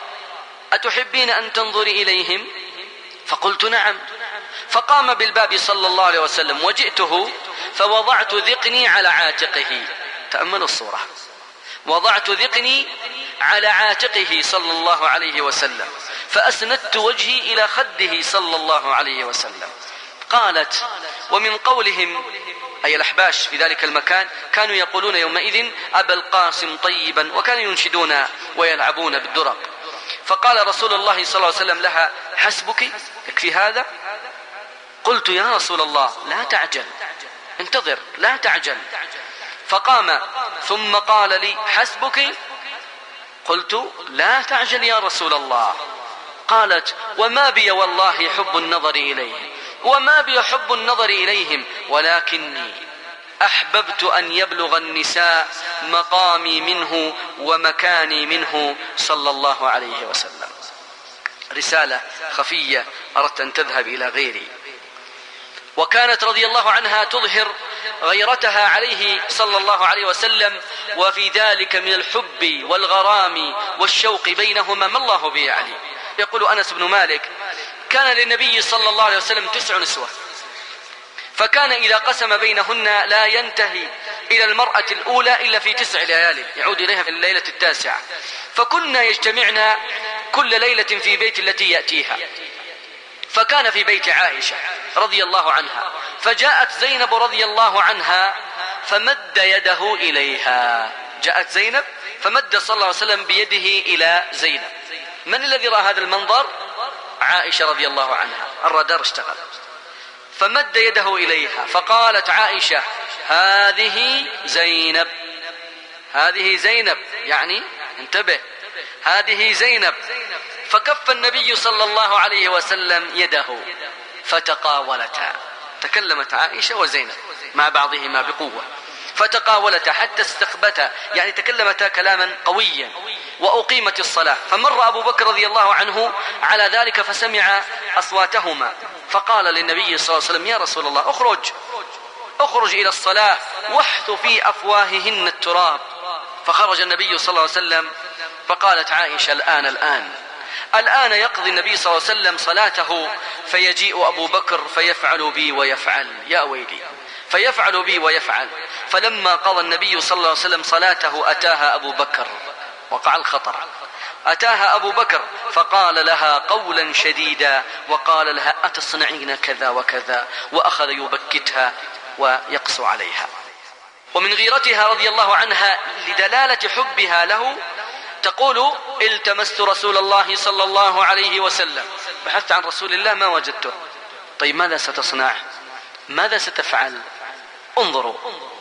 أتحبين أن تنظري إليهم؟ فقلت: نعم. فقام بالباب صلى الله عليه وسلم وجئته فوضعت ذقني على عاتقه. تأملوا الصورة، وضعت ذقني على عاتقه صلى الله عليه وسلم، فأسندت وجهي إلى خده صلى الله عليه وسلم. قالت: ومن قولهم أي الأحباش في ذلك المكان كانوا يقولون يومئذ: أبا القاسم طيبا، وكانوا ينشدون ويلعبون بالدرق. فقال رسول الله صلى الله عليه وسلم لها: حسبك، يكفي هذا؟ قلت: يا رسول الله، لا تعجل، انتظر، لا تعجل. فقام ثم قال لي: حسبك؟ قلت: لا تعجل يا رسول الله. قالت: وما بي والله حب النظر إليهم، وما بي حب النظر إليهم، ولكني أحببت أن يبلغ النساء مقامي منه ومكاني منه صلى الله عليه وسلم. رسالة خفية أردت أن تذهب إلى غيري. وكانت رضي الله عنها تظهر غيرتها عليه صلى الله عليه وسلم، وفي ذلك من الحب والغرام والشوق بينهما ما الله به علي. يقول أنس بن مالك: كان للنبي صلى الله عليه وسلم 9 نسوة، فكان إذا قسم بينهن لا ينتهي إلى المرأة الأولى إلا في 9 ليال، يعود إليها في الليلة 9، فكنا يجتمعن كل ليلة في بيت التي يأتيها. فكان في بيت عائشة رضي الله عنها، فجاءت زينب رضي الله عنها فمد يده إليها. جاءت زينب فمد صلى الله عليه وسلم بيده إلى زينب. من الذي رأى هذا المنظر؟ عائشة رضي الله عنها، الرادار اشتغل. فمد يده إليها فقالت عائشة: هذه زينب، هذه زينب، يعني انتبه، هذه زينب. فكف النبي صلى الله عليه وسلم يده فتقاولتا. تكلمت عائشة وزينب مع بعضهما بقوة، فتقاولتا حتى استخبتا، يعني تكلمتا كلاما قويا، وأقيمت الصلاة. فمر أبو بكر رضي الله عنه على ذلك فسمع أصواتهما، فقال للنبي صلى الله عليه وسلم: يا رسول الله، اخرج إلى الصلاة واحث في أفواههن التراب. فخرج النبي صلى الله عليه وسلم، فقالت عائشة: الآن يقضي النبي صلى الله عليه وسلم صلاته، فيجيء أبو بكر فيفعل بي ويفعل، يا ويلي، فيفعل بي ويفعل. فلما قضى النبي صلى الله عليه وسلم صلاته أتاها أبو بكر، وقع الخطر، أتاها أبو بكر فقال لها قولا شديدا، وقال لها: أتصنعين كذا وكذا، وأخذ يبكتها ويقسو عليها. ومن غيرتها رضي الله عنها لدلالة حبها له تقول: التمست رسول الله صلى الله عليه وسلم، بحثت عن رسول الله ما وجدته. طيب ماذا ستصنع؟ ماذا ستفعل؟ انظروا،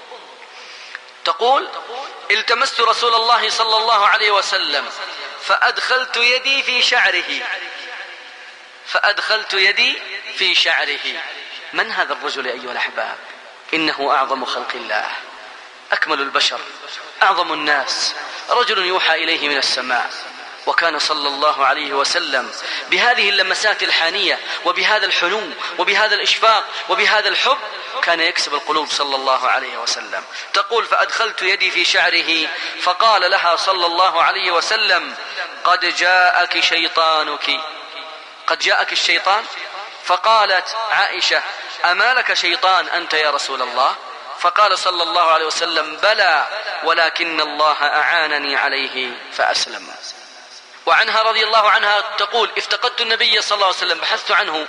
تقول: التمست رسول الله صلى الله عليه وسلم فأدخلت يدي في شعره. من هذا الرجل أيها الأحباب؟ إنه أعظم خلق الله، أكمل البشر، أعظم الناس، رجل يوحى إليه من السماء. وكان صلى الله عليه وسلم بهذه اللمسات الحانية وبهذا الحنو وبهذا الإشفاق وبهذا الحب كان يكسب القلوب صلى الله عليه وسلم. تقول: فأدخلت يدي في شعره فقال لها صلى الله عليه وسلم: قد جاءك شيطانك، قد جاءك الشيطان. فقالت عائشة: أما لك شيطان أنت يا رسول الله؟ فقال صلى الله عليه وسلم: بلى، ولكن الله أعانني عليه فأسلم. وعنها رضي الله عنها تقول: افتقدت النبي صلى الله عليه وسلم، بحثت عنه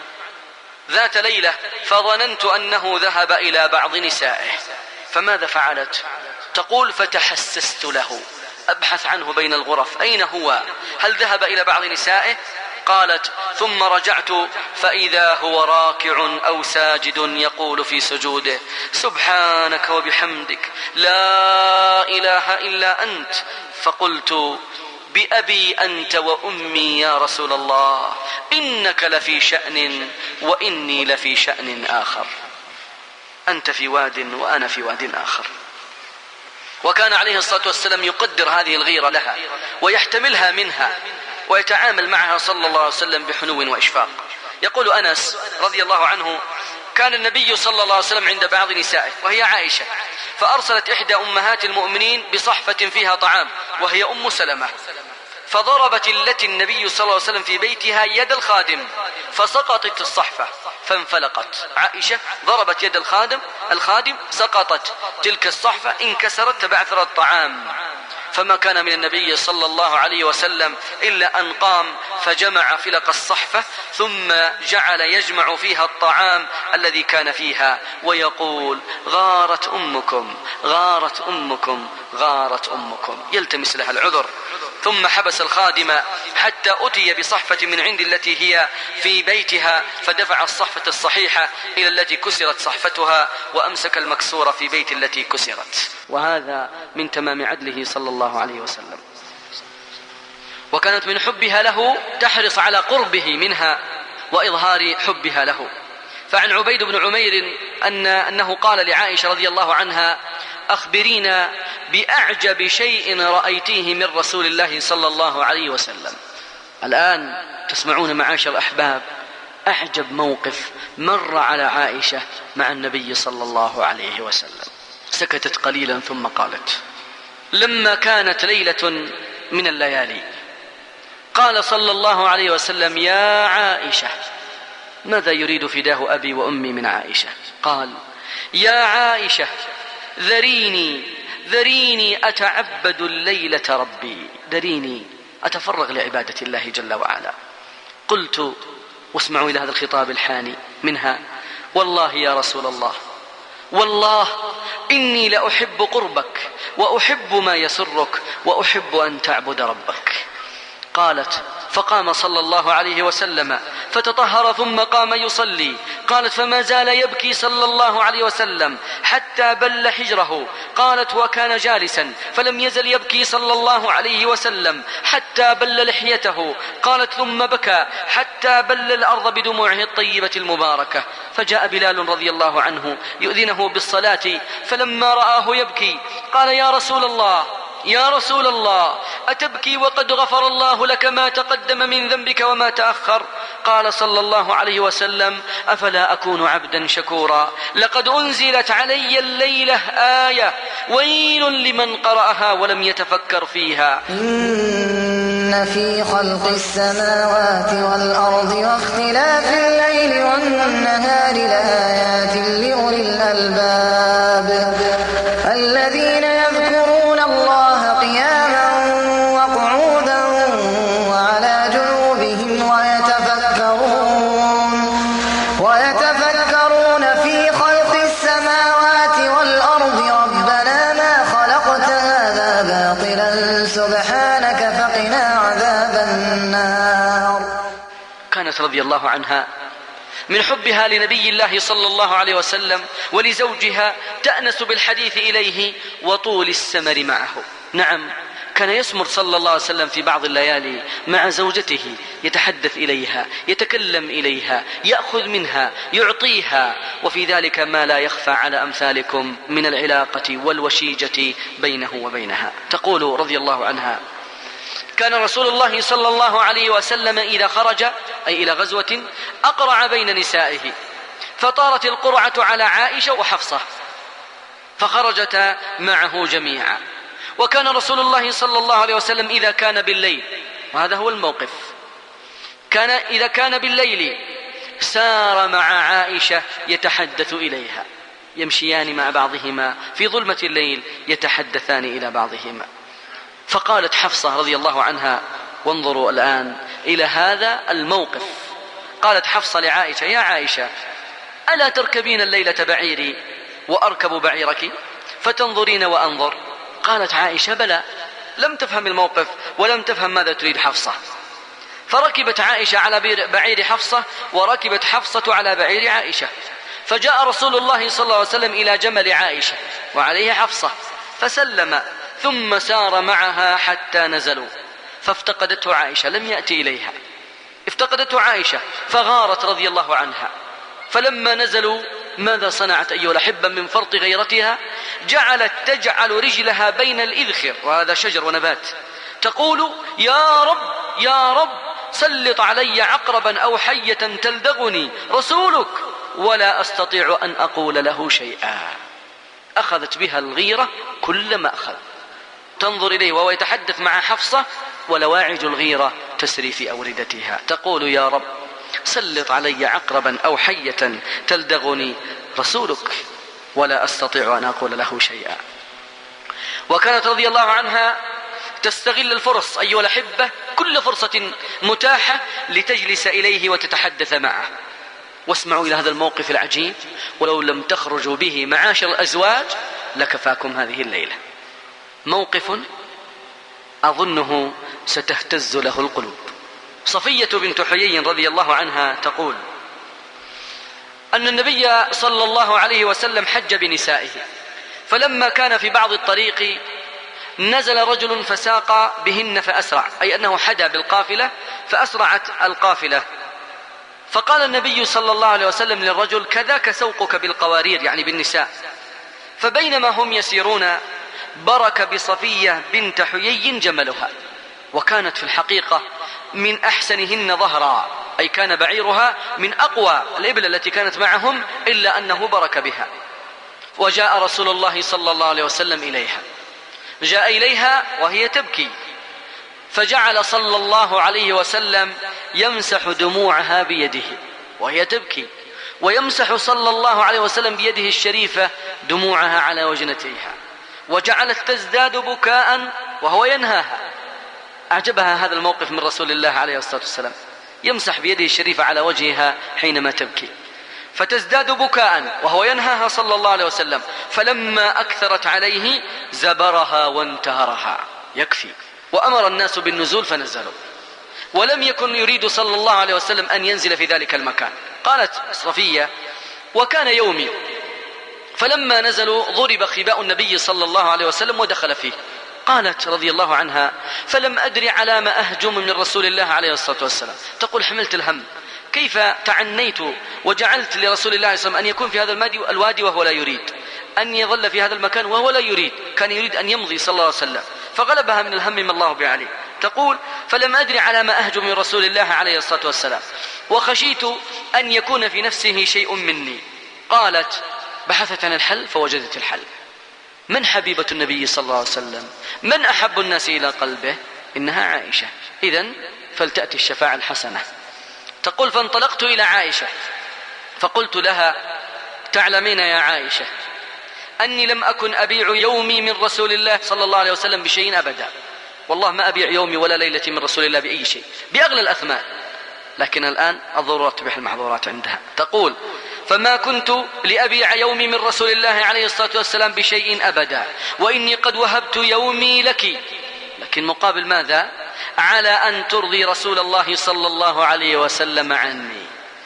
ذات ليلة فظننت أنه ذهب إلى بعض نسائه، فماذا فعلت؟ تقول: فتحسست له، أبحث عنه بين الغرف، أين هو؟ هل ذهب إلى بعض نسائه؟ قالت: ثم رجعت فإذا هو راكع أو ساجد يقول في سجوده: سبحانك وبحمدك لا إله إلا أنت. فقلت: بأبي أنت وأمي يا رسول الله، إنك لفي شأن وإني لفي شأن آخر، أنت في واد وأنا في واد آخر. وكان عليه الصلاة والسلام يقدر هذه الغيرة لها ويحتملها منها ويتعامل معها صلى الله عليه وسلم بحنو وإشفاق. يقول أنس رضي الله عنه: كان النبي صلى الله عليه وسلم عند بعض نسائه وهي عائشة، فأرسلت إحدى أمهات المؤمنين بصحفة فيها طعام وهي أم سلمة، فضربت التي النبي صلى الله عليه وسلم في بيتها يد الخادم فسقطت الصحفة فانفلقت. عائشة ضربت يد الخادم سقطت تلك الصحفة، انكسرت تبعثر الطعام. فما كان من النبي صلى الله عليه وسلم إلا أن قام فجمع فلق الصحفة ثم جعل يجمع فيها الطعام الذي كان فيها ويقول: غارت أمكم غارت أمكم غارت أمكم، يلتمس لها العذر. ثم حبس الخادم حتى أتي بصحفة من عند التي هي في بيتها، فدفع الصحفة الصحيحة إلى التي كسرت صحفتها وأمسك المكسور في بيت التي كسرت. وهذا من تمام عدله صلى الله عليه وسلم. وكانت من حبها له تحرص على قربه منها وإظهار حبها له. فعن عبيد بن عمير أنه قال لعائشة رضي الله عنها: أخبرينا بأعجب شيء رأيتيه من رسول الله صلى الله عليه وسلم. الآن تسمعون معاشر الأحباب أعجب موقف مر على عائشة مع النبي صلى الله عليه وسلم. سكتت قليلا ثم قالت: لما كانت ليلة من الليالي قال صلى الله عليه وسلم: يا عائشة. ماذا يريد فداه أبي وأمي من عائشة؟ قال: يا عائشة ذريني أتعبد الليلة ربي، ذريني أتفرغ لعبادة الله جل وعلا. قلت، واسمعوا إلى هذا الخطاب الحاني منها: والله يا رسول الله، والله إني لأحب قربك وأحب ما يسرك وأحب أن تعبد ربك. قالت: فقام صلى الله عليه وسلم فتطهر ثم قام يصلي. قالت: فما زال يبكي صلى الله عليه وسلم حتى بل حجره. قالت: وكان جالسا فلم يزل يبكي صلى الله عليه وسلم حتى بل لحيته. قالت: ثم بكى حتى بل الأرض بدموعه الطيبة المباركة. فجاء بلال رضي الله عنه يؤذنه بالصلاة، فلما رآه يبكي قال: يا رسول الله أتبكي وقد غفر الله لك ما تقدم من ذنبك وما تأخر؟ قال صلى الله عليه وسلم: أفلا أكون عبدا شكورا؟ لقد أنزلت علي الليلة آية ويل لمن قرأها ولم يتفكر فيها. إن في خلق السماوات والأرض واختلاف الليل والنهار لآيات لأولي الألباب الذين يذكرون الله قياما وقعودا وعلى جنوبهم ويتفكرون في خلق السماوات والأرض ربنا ما خلقت هذا باطلا سبحانك فقنا عذاب النار. كانت رضي الله عنها من حبها لنبي الله صلى الله عليه وسلم ولزوجها تأنس بالحديث إليه وطول السمر معه. نعم، كان يسمر صلى الله عليه وسلم في بعض الليالي مع زوجته، يتحدث إليها، يتكلم إليها، يأخذ منها، يعطيها، وفي ذلك ما لا يخفى على أمثالكم من العلاقة والوشيجة بينه وبينها. تقول رضي الله عنها: كان رسول الله صلى الله عليه وسلم إذا خرج أي إلى غزوة أقرع بين نسائه، فطارت القرعة على عائشة وحفصة فخرجتا معه جميعا. وكان رسول الله صلى الله عليه وسلم إذا كان بالليل، وهذا هو الموقف، إذا كان بالليل سار مع عائشة يتحدث إليها، يمشيان مع بعضهما في ظلمة الليل يتحدثان إلى بعضهما. فقالت حفصة رضي الله عنها، وانظروا الآن إلى هذا الموقف، قالت حفصة لعائشة: يا عائشة ألا تركبين الليلة بعيري وأركب بعيرك فتنظرين وأنظر؟ قالت عائشة: بلى. لم تفهم الموقف ولم تفهم ماذا تريد حفصة، فركبت عائشة على بعير حفصة وركبت حفصة على بعير عائشة. فجاء رسول الله صلى الله عليه وسلم إلى جمل عائشة وعليه حفصة فسلم، ثم سار معها حتى نزلوا، فافتقدته عائشة، لم يأتي إليها، افتقدته عائشة فغارت رضي الله عنها. فلما نزلوا ماذا صنعت أيها الأحبة من فرط غيرتها؟ جعلت تجعل رجلها بين الإذخر، وهذا شجر ونبات، تقول: يا رب يا رب سلط علي عقربا أو حية تلدغني رسولك ولا أستطيع أن أقول له شيئا. أخذت بها الغيرة كل ما أخذ، تنظر إليه وهو يتحدث مع حفصة ولواعج الغيرة تسري في أوردتها، تقول: يا رب سلط علي عقربا أو حية تلدغني رسولك ولا أستطيع أن أقول له شيئا. وكانت رضي الله عنها تستغل الفرص أيها الأحبة، كل فرصة متاحة لتجلس إليه وتتحدث معه. واسمعوا إلى هذا الموقف العجيب، ولو لم تخرجوا به معاشر الأزواج لكفاكم هذه الليلة. موقف أظنه ستهتز له القلوب. صفية بنت حيي رضي الله عنها تقول أن النبي صلى الله عليه وسلم حج بنسائه، فلما كان في بعض الطريق نزل رجل فساق بهن فأسرع، أي أنه حدا بالقافلة فأسرعت القافلة. فقال النبي صلى الله عليه وسلم للرجل: كذاك سوقك بالقوارير، يعني بالنساء. فبينما هم يسيرون برك بصفية بنت حيي جملها، وكانت في الحقيقة من أحسنهن ظهرا، أي كان بعيرها من أقوى الإبل التي كانت معهم، إلا أنه برك بها. وجاء رسول الله صلى الله عليه وسلم إليها، جاء إليها وهي تبكي، فجعل صلى الله عليه وسلم يمسح دموعها بيده وهي تبكي، ويمسح صلى الله عليه وسلم بيده الشريفة دموعها على وجنتيها، وجعلت تزداد بكاء وهو ينهاها. أعجبها هذا الموقف من رسول الله عليه الصلاة والسلام، يمسح بيده الشريفة على وجهها حينما تبكي، فتزداد بكاء وهو ينهاها صلى الله عليه وسلم. فلما أكثرت عليه زبرها وانتهرها، يكفي، وأمر الناس بالنزول فنزلوا، ولم يكن يريد صلى الله عليه وسلم أن ينزل في ذلك المكان. قالت صفية: وكان يومي، فلما نزلوا ضرب خباء النبي صلى الله عليه وسلم ودخل فيه. قالت رضي الله عنها: فلم أدري على ما أهجم من رسول الله عليه الصلاة والسلام. تقول: حملت الهم، كيف تعنيت وجعلت لرسول الله صلى الله عليه وسلم أن يكون في هذا الوادي وهو لا يريد، أن يظل في هذا المكان وهو لا يريد، كان يريد أن يمضي صلى الله عليه وسلم، فغلبها من الهم ما الله بعليه. تقول: فلم أدري على ما أهجم من رسول الله عليه الصلاة والسلام، وخشيت أن يكون في نفسه شيء مني. قالت: بحثت عن الحل فوجدت الحل. من حبيبة النبي صلى الله عليه وسلم؟ من أحب الناس إلى قلبه؟ إنها عائشة، إذن فلتأتي الشفاعة الحسنة. تقول: فانطلقت إلى عائشة فقلت لها: تعلمين يا عائشة أني لم أكن أبيع يومي من رسول الله صلى الله عليه وسلم بشيء أبدا، والله ما أبيع يومي ولا ليلتي من رسول الله بأي شيء، بأغلى الأثمان، لكن الآن الضرورات تبيح المحظورات عندها. تقول: فما كنت لأبيع يومي من رسول الله عليه الصلاة والسلام بشيء أبدا، وإني قد وهبت يومي لك، لكن مقابل ماذا؟ على أن ترضي رسول الله صلى الله عليه وسلم عني.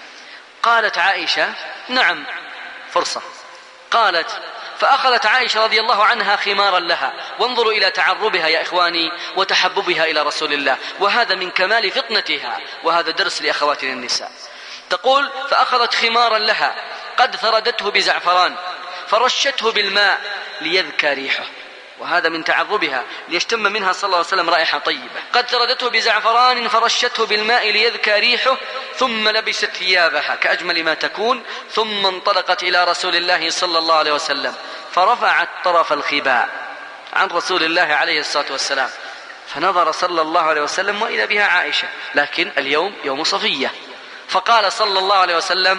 قالت عائشة: نعم، فرصة. قالت: فأخذت عائشة رضي الله عنها خمارا لها، وانظروا إلى تعربها يا إخواني وتحببها إلى رسول الله، وهذا من كمال فطنتها، وهذا درس لأخواتنا النساء. تقول: فأخذت خمارا لها قد ثردته بزعفران فرشته بالماء ليذكى ريحه، وهذا من تعربها ليشتم منها صلى الله عليه وسلم رائحة طيبة. قد ثردته بزعفران فرشته بالماء ليذكى ريحه، ثم لبست ثيابها كأجمل ما تكون، ثم انطلقت إلى رسول الله صلى الله عليه وسلم، فرفعت طرف الخباء عن رسول الله عليه الصلاة والسلام، فنظر صلى الله عليه وسلم وإذا بها عائشة، لكن اليوم يوم صفية، فقال صلى الله عليه وسلم: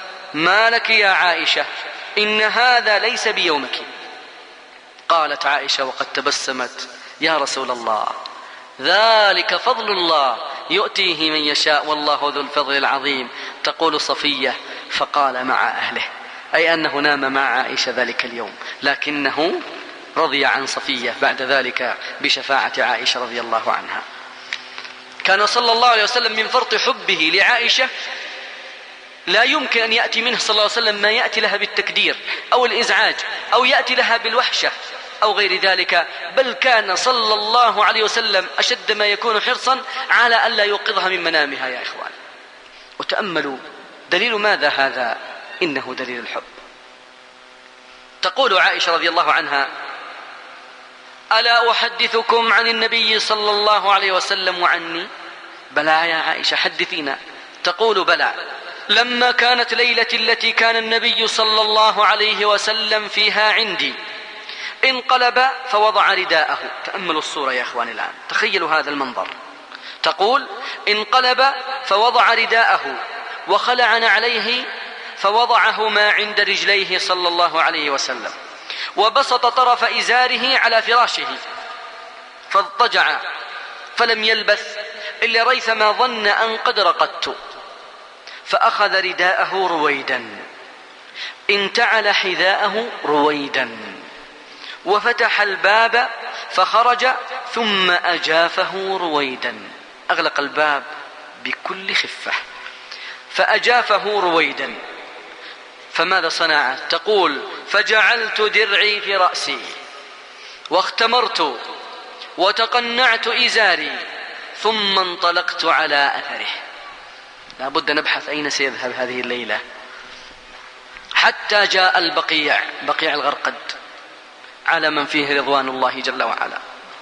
ما لك يا عائشة، إن هذا ليس بيومك. قالت عائشة وقد تبسمت: يا رسول الله، ذلك فضل الله يؤتيه من يشاء والله ذو الفضل العظيم. تقول صفية: فقال مع أهله، أي أنه نام مع عائشة ذلك اليوم، لكنه رضي عن صفية بعد ذلك بشفاعة عائشة رضي الله عنها. كان صلى الله عليه وسلم من فرط حبه لعائشة لا يمكن أن يأتي منه صلى الله عليه وسلم ما يأتي لها بالتكدير أو الإزعاج أو يأتي لها بالوحشة أو غير ذلك، بل كان صلى الله عليه وسلم أشد ما يكون حرصا على أن لا يوقظها من منامها يا إخوان. وتأملوا دليل ماذا هذا؟ إنه دليل الحب. تقول عائشة رضي الله عنها: ألا أحدثكم عن النبي صلى الله عليه وسلم وعني؟ بلى يا عائشة، حدثينا. تقول: بلى، لما كانت ليلة التي كان النبي صلى الله عليه وسلم فيها عندي انقلب فوضع رداءه. تأملوا الصورة يا أخواني الآن، تخيلوا هذا المنظر. تقول: انقلب فوضع رداءه وخلع نعليه فوضعهما عند رجليه صلى الله عليه وسلم، وبسط طرف إزاره على فراشه فاضطجع، فلم يلبث إلا ريثما ظن أن قد رقدت، فأخذ رداءه رويدا، انتعل حذاءه رويدا، وفتح الباب فخرج، ثم أجافه رويدا، أغلق الباب بكل خفة فأجافه رويدا. فماذا صنعت؟ تقول: فجعلت درعي في رأسي واختمرت وتقنعت إزاري ثم انطلقت على أثره. لا بد نبحث أين سيذهب هذه الليلة، حتى جاء البقيع، بقيع الغرقد، على من فيه رضوان الله جل وعلا،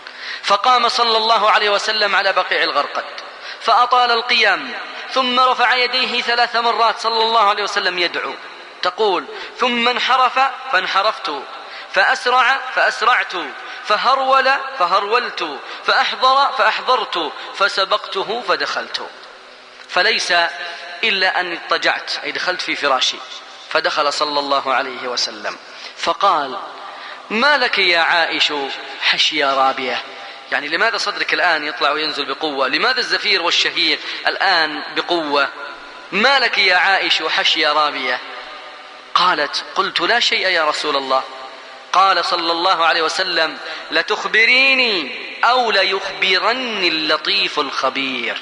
فقام صلى الله عليه وسلم على بقيع الغرقد فأطال القيام، ثم رفع يديه 3 مرات صلى الله عليه وسلم يدعو، تقول: ثم انحرف فانحرفت، فأسرع فأسرعت، فهرول فهرولت، فأحضر فأحضرت، فسبقته فدخلت. فليس إلا أن اضطجعت، أي دخلت في فراشي. فدخل صلى الله عليه وسلم فقال: ما لك يا عائش حشيا رابية؟ يعني لماذا صدرك الآن يطلع وينزل بقوة؟ لماذا الزفير والشهيق الآن بقوة؟ ما لك يا عائش حشيا رابية؟ قالت: قلت: لا شيء يا رسول الله. قال صلى الله عليه وسلم: لتخبريني أو ليخبرني اللطيف الخبير.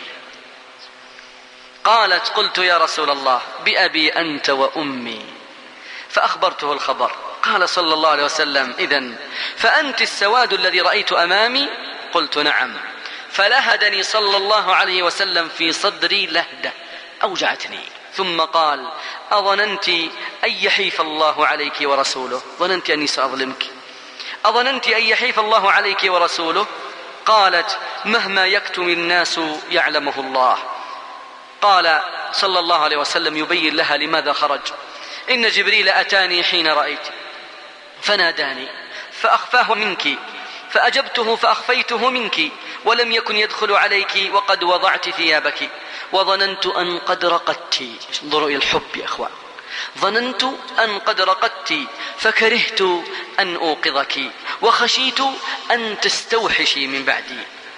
قالت: قلت: يا رسول الله، بأبي أنت وأمي. فأخبرته الخبر. قال صلى الله عليه وسلم: إذن فأنت السواد الذي رأيت أمامي؟ قلت: نعم. فلهدني صلى الله عليه وسلم في صدري لهدة أوجعتني، ثم قال: أظننت أن يحيف الله عليك ورسوله؟ ظننت أني سأظلمك؟ أظننت أن يحيف الله عليك ورسوله؟ قالت: مهما يكتم الناس يعلمه الله. قال صلى الله عليه وسلم يبين لها لماذا خرج: إن جبريل أتاني حين رأيت فناداني فأخفاه منك، فأجبته فأخفيته منك، ولم يكن يدخل عليك وقد وضعت ثيابك، وظننت أن قد رقدت. انظروا إلى الحب يا أخوان. ظننت أن قد رقدت فكرهت أن أوقظك، وخشيت أن تستوحشي من بعدي.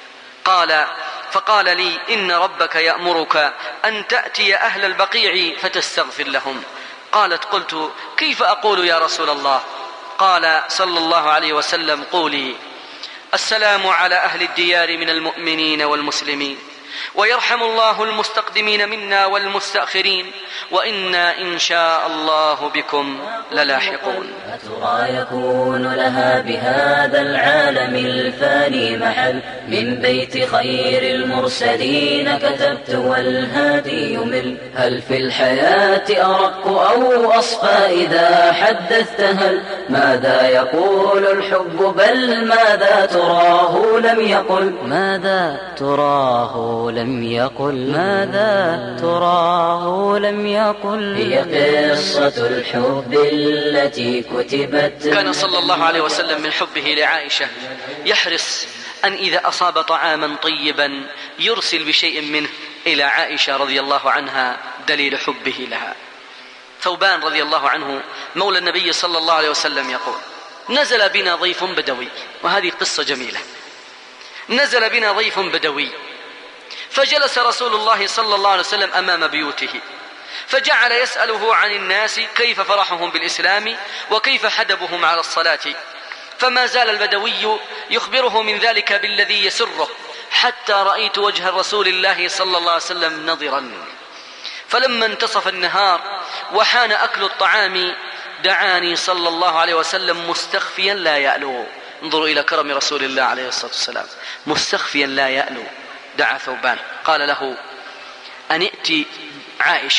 فقال لي: إن ربك يأمرك أن تأتي أهل البقيع فتستغفر لهم. قالت: قلت: كيف أقول يا رسول الله؟ قال صلى الله عليه وسلم: قولي: السلام على أهل الديار من المؤمنين والمسلمين، ويرحم الله المستقدمين منا والمستأخرين، وإنا إن شاء الله بكم للاحقون. أترى يكون لها بهذا العالم الفاني محل؟ من بيت خير المرسلين كتبت والهادي يمل. هل في الحياة أرق أو أصفى إذا حدثت؟ هل ماذا يقول الحب؟ بل ماذا تراه لم يقل؟ ماذا تراه لم يقل؟ ماذا تراه لم يقل؟ هي قصة الحب التي كتبت. كان صلى الله عليه وسلم من حبه لعائشة يحرص أن إذا أصاب طعاما طيبا يرسل بشيء منه إلى عائشة رضي الله عنها دليل حبه لها. ثوبان رضي الله عنه مولى النبي صلى الله عليه وسلم يقول: نزل بنا ضيف بدوي، وهذه قصة جميلة. نزل بنا ضيف بدوي فجلس رسول الله صلى الله عليه وسلم أمام بيوته، فجعل يسأله عن الناس كيف فرحهم بالإسلام وكيف حدبهم على الصلاة، فما زال البدوي يخبره من ذلك بالذي يسره، حتى رأيت وجه رسول الله صلى الله عليه وسلم نظرا. فلما انتصف النهار وحان أكل الطعام دعاني صلى الله عليه وسلم مستخفيا لا يألو. انظروا إلى كرم رسول الله عليه الصلاة والسلام، مستخفيا لا يألو. دعا ثوبان قال له: أن ائتي عائشة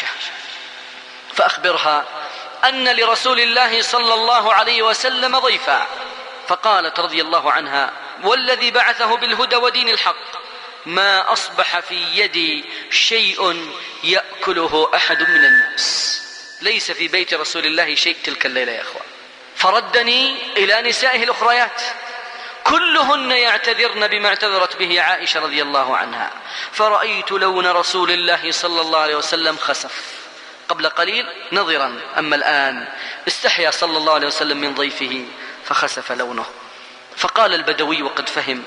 فأخبرها أن لرسول الله صلى الله عليه وسلم ضيفا. فقالت رضي الله عنها: والذي بعثه بالهدى ودين الحق ما أصبح في يدي شيء يأكله أحد من الناس. ليس في بيت رسول الله شيء تلك الليلة يا أخوان. فردني إلى نسائه الأخريات كلهن يعتذرن بما اعتذرت به عائشة رضي الله عنها، فرأيت لون رسول الله صلى الله عليه وسلم خسف، قبل قليل نظرا، أما الآن استحيا صلى الله عليه وسلم من ضيفه فخسف لونه. فقال البدوي وقد فهم: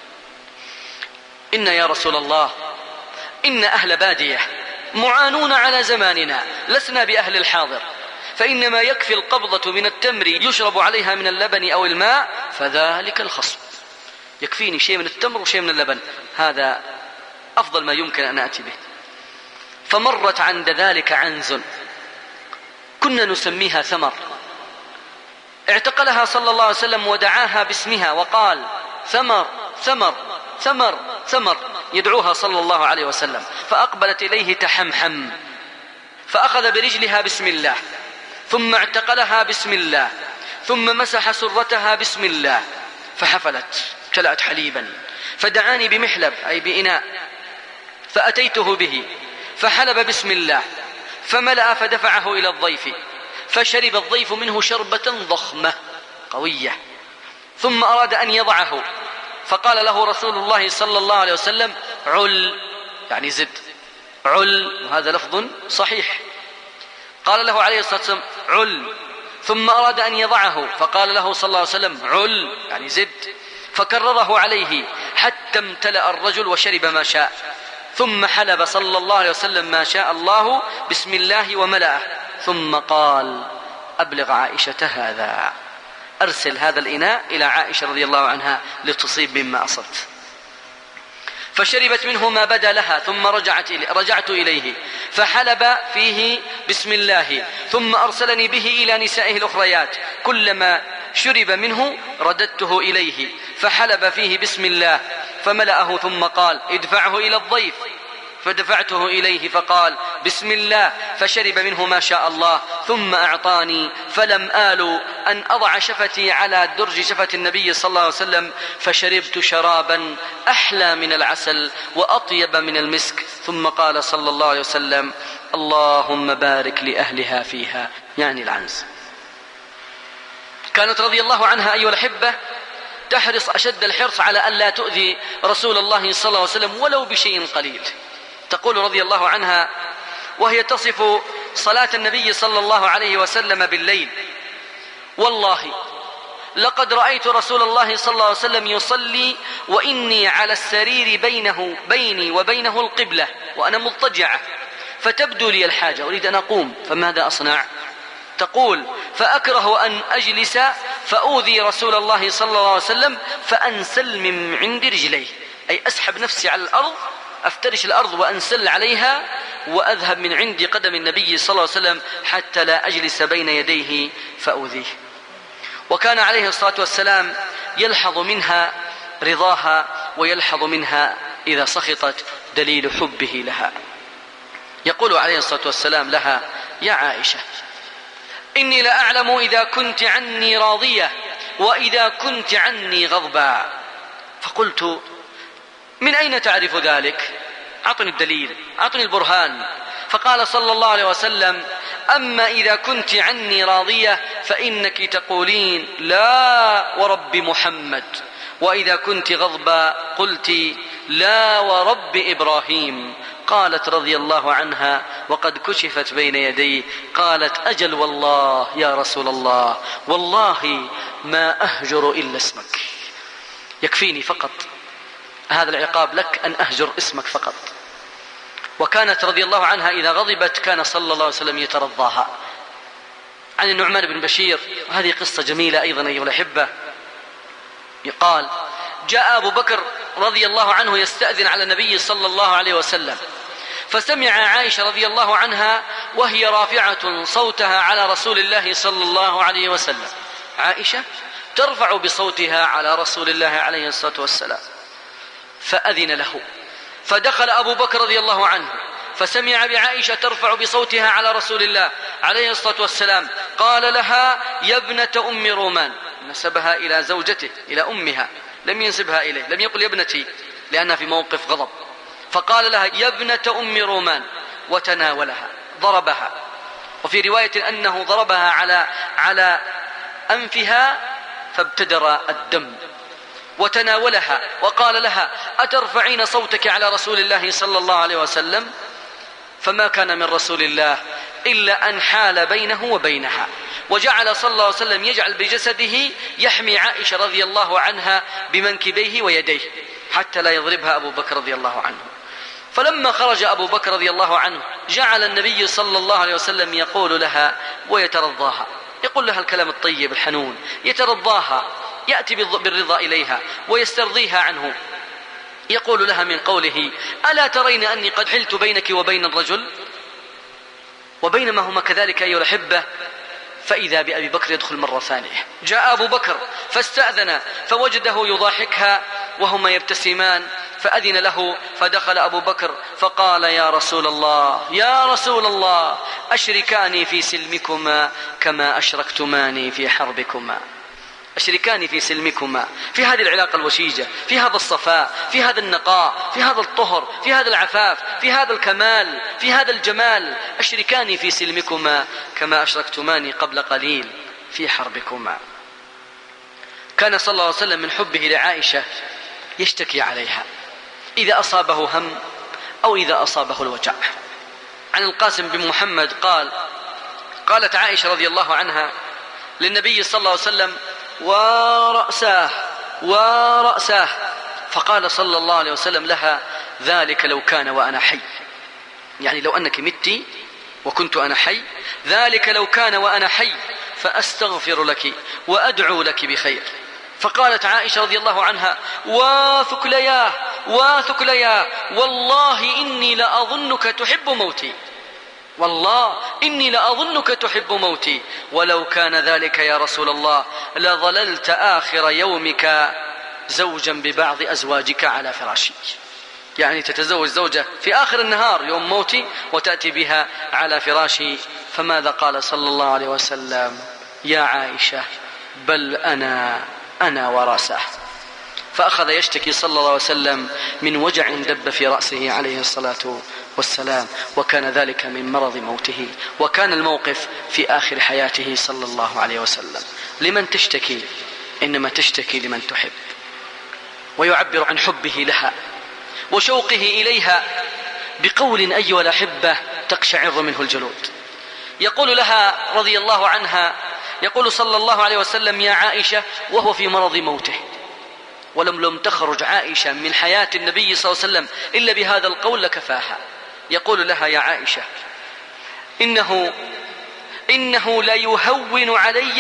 إن يا رسول الله إن أهل بادية معانون على زماننا، لسنا بأهل الحاضر، فإنما يكفي القبضة من التمر يشرب عليها من اللبن أو الماء، فذلك الخصب. يكفيني شيء من التمر وشيء من اللبن، هذا أفضل ما يمكن أن أتي به. فمرت عند ذلك عنز كنا نسميها ثمر، اعتقلها صلى الله عليه وسلم ودعاها باسمها وقال: ثمر ثمر ثمر ثمر، يدعوها صلى الله عليه وسلم. فأقبلت إليه تحمحم، فأخذ برجلها بسم الله، ثم اعتقلها بسم الله، ثم مسح سرتها بسم الله، فحفلت، ابتلعت حليبا، فدعاني بمحلب أي بإناء، فأتيته به فحلب بسم الله فملأ فدفعه إلى الضيف، فشرب الضيف منه شربة ضخمة قوية، ثم أراد أن يضعه، فقال له رسول الله صلى الله عليه وسلم: عل، يعني زد، عل، وهذا لفظ صحيح. قال له عليه الصلاة والسلام: عل، ثم أراد أن يضعه، فقال له صلى الله عليه وسلم: عل، يعني زد، فكرره عليه حتى امتلأ الرجل وشرب ما شاء، ثم حلب صلى الله عليه وسلم ما شاء الله بسم الله وملأه، ثم قال: أبلغ عائشة هذا، أرسل هذا الإناء إلى عائشة رضي الله عنها لتصيب مما أصبت. فشربت منه ما بدا لها، ثم رجعت إليه فحلب فيه بسم الله، ثم أرسلني به إلى نسائه الأخريات، كلما شرب منه رددته إليه، فحلب فيه بسم الله فملأه، ثم قال: ادفعه إلى الضيف، فدفعته إليه فقال: بسم الله، فشرب منه ما شاء الله، ثم أعطاني، فلم آل أن أضع شفتي على درج شفة النبي صلى الله عليه وسلم، فشربت شرابا أحلى من العسل وأطيب من المسك، ثم قال صلى الله عليه وسلم: اللهم بارك لأهلها فيها، يعني العنز. كانت رضي الله عنها أيها الأحبة تحرص أشد الحرص على أن لا تؤذي رسول الله صلى الله عليه وسلم ولو بشيء قليل. تقول رضي الله عنها وهي تصف صلاة النبي صلى الله عليه وسلم بالليل: والله لقد رأيت رسول الله صلى الله عليه وسلم يصلي وإني على السرير بيني وبينه القبلة وأنا مضطجعة، فتبدو لي الحاجة، أريد أن أقوم، فماذا أصنع؟ تقول: فأكره أن أجلس فأوذي رسول الله صلى الله عليه وسلم فأنسل من عند رجليه، أي أسحب نفسي على الأرض، أفترش الأرض وأنسل عليها وأذهب من عند قدم النبي صلى الله عليه وسلم حتى لا أجلس بين يديه فأوذيه. وكان عليه الصلاة والسلام يلحظ منها رضاها ويلحظ منها إذا سخطت دليل حبه لها. يقول عليه الصلاة والسلام لها: يا عائشة، إني لأعلم إذا كنت عني راضية وإذا كنت عني غضبا. فقلت: من أين تعرف ذلك؟ أعطني الدليل، أعطني البرهان. فقال صلى الله عليه وسلم: أما إذا كنت عني راضية فإنك تقولين لا ورب محمد، وإذا كنت غضبا قلت لا ورب إبراهيم. قالت رضي الله عنها وقد كشفت بين يديه، قالت: أجل والله يا رسول الله، والله ما أهجر إلا اسمك، يكفيني فقط هذا العقاب لك أن أهجر اسمك فقط. وكانت رضي الله عنها إذا غضبت كان صلى الله عليه وسلم يترضاها. عن النعمان بن بشير، وهذه قصة جميلة أيضا أيها الأحبة، يقال: جاء أبو بكر رضي الله عنه يستأذن على النبي صلى الله عليه وسلم، فسمع عائشة رضي الله عنها وهي رافعة صوتها على رسول الله صلى الله عليه وسلم، عائشة ترفع بصوتها على رسول الله عليه الصلاة والسلام، فأذن له، فدخل أبو بكر رضي الله عنه فسمع بعائشة ترفع بصوتها على رسول الله عليه الصلاة والسلام، قال لها: يا ابنة أم رومان، نسبها إلى زوجته إلى أمها، لم ينسبها إليه، لم يقل يا ابنتي لأنها في موقف غضب، فقال لها: يا ابنة أم رومان، وتناولها، ضربها، وفي رواية أنه ضربها على أنفها فابتدر الدم، وتناولها وقال لها: أترفعين صوتك على رسول الله صلى الله عليه وسلم؟ فما كان من رسول الله إلا أن حال بينه وبينها، وجعل صلى الله عليه وسلم يجعل بجسده يحمي عائشة رضي الله عنها بمنكبيه ويديه حتى لا يضربها أبو بكر رضي الله عنه. فلما خرج أبو بكر رضي الله عنه جعل النبي صلى الله عليه وسلم يقول لها ويترضاها، يقول لها الكلام الطيب الحنون، يترضاها، يأتي بالرضا إليها ويسترضيها عنه، يقول لها من قوله: ألا ترين أني قد حلت بينك وبين الرجل؟ وبينما هما كذلك أيها الأحبة فإذا بأبي بكر يدخل مرة ثانية. جاء أبو بكر فاستأذن فوجده يضاحكها وهما يبتسمان، فأذن له، فدخل أبو بكر فقال: يا رسول الله، يا رسول الله، أشركاني في سلمكما كما أشركتماني في حربكما. أشركان في سلمكما، في هذه العلاقة الوشيجة، في هذا الصفاء، في هذا النقاء، في هذا الطهر، في هذا العفاف، في هذا الكمال، في هذا الجمال. أشركان في سلمكما كما أشركتماني قبل قليل في حربكما. كان صلى الله عليه وسلم من حبه لعائشة يشتكي عليها إذا أصابه هم أو إذا أصابه الوجع. عن القاسم بن محمد قالت عائشة رضي الله عنها للنبي صلى الله عليه وسلم: ورأساه. فقال صلى الله عليه وسلم لها: ذلك لو كان وأنا حي، يعني لو أنك مت وكنت أنا حي، ذلك لو كان وأنا حي فأستغفر لك وأدعو لك بخير. فقالت عائشة رضي الله عنها: واثكلياه والله إني لأظنك تحب موتي، والله إني لأظنك تحب موتي، ولو كان ذلك يا رسول الله لظللت آخر يومك زوجا ببعض أزواجك على فراشي، يعني تتزوج زوجة في آخر النهار يوم موتي وتأتي بها على فراشي. فماذا قال صلى الله عليه وسلم؟ يا عائشة بل أنا ورأسه. فأخذ يشتكي صلى الله عليه وسلم من وجع دب في رأسه عليه الصلاة والسلام، وكان ذلك من مرض موته، وكان الموقف في آخر حياته صلى الله عليه وسلم. لمن تشتكي؟ إنما تشتكي لمن تحب، ويعبر عن حبه لها وشوقه إليها بقول أيها الأحبة تقشعر منه الجلود. يقول لها رضي الله عنها، يقول صلى الله عليه وسلم: يا عائشة، وهو في مرض موته، ولم تخرج عائشة من حياة النبي صلى الله عليه وسلم إلا بهذا القول لكفاها. يقول لها: يا عائشة، إنه ليهون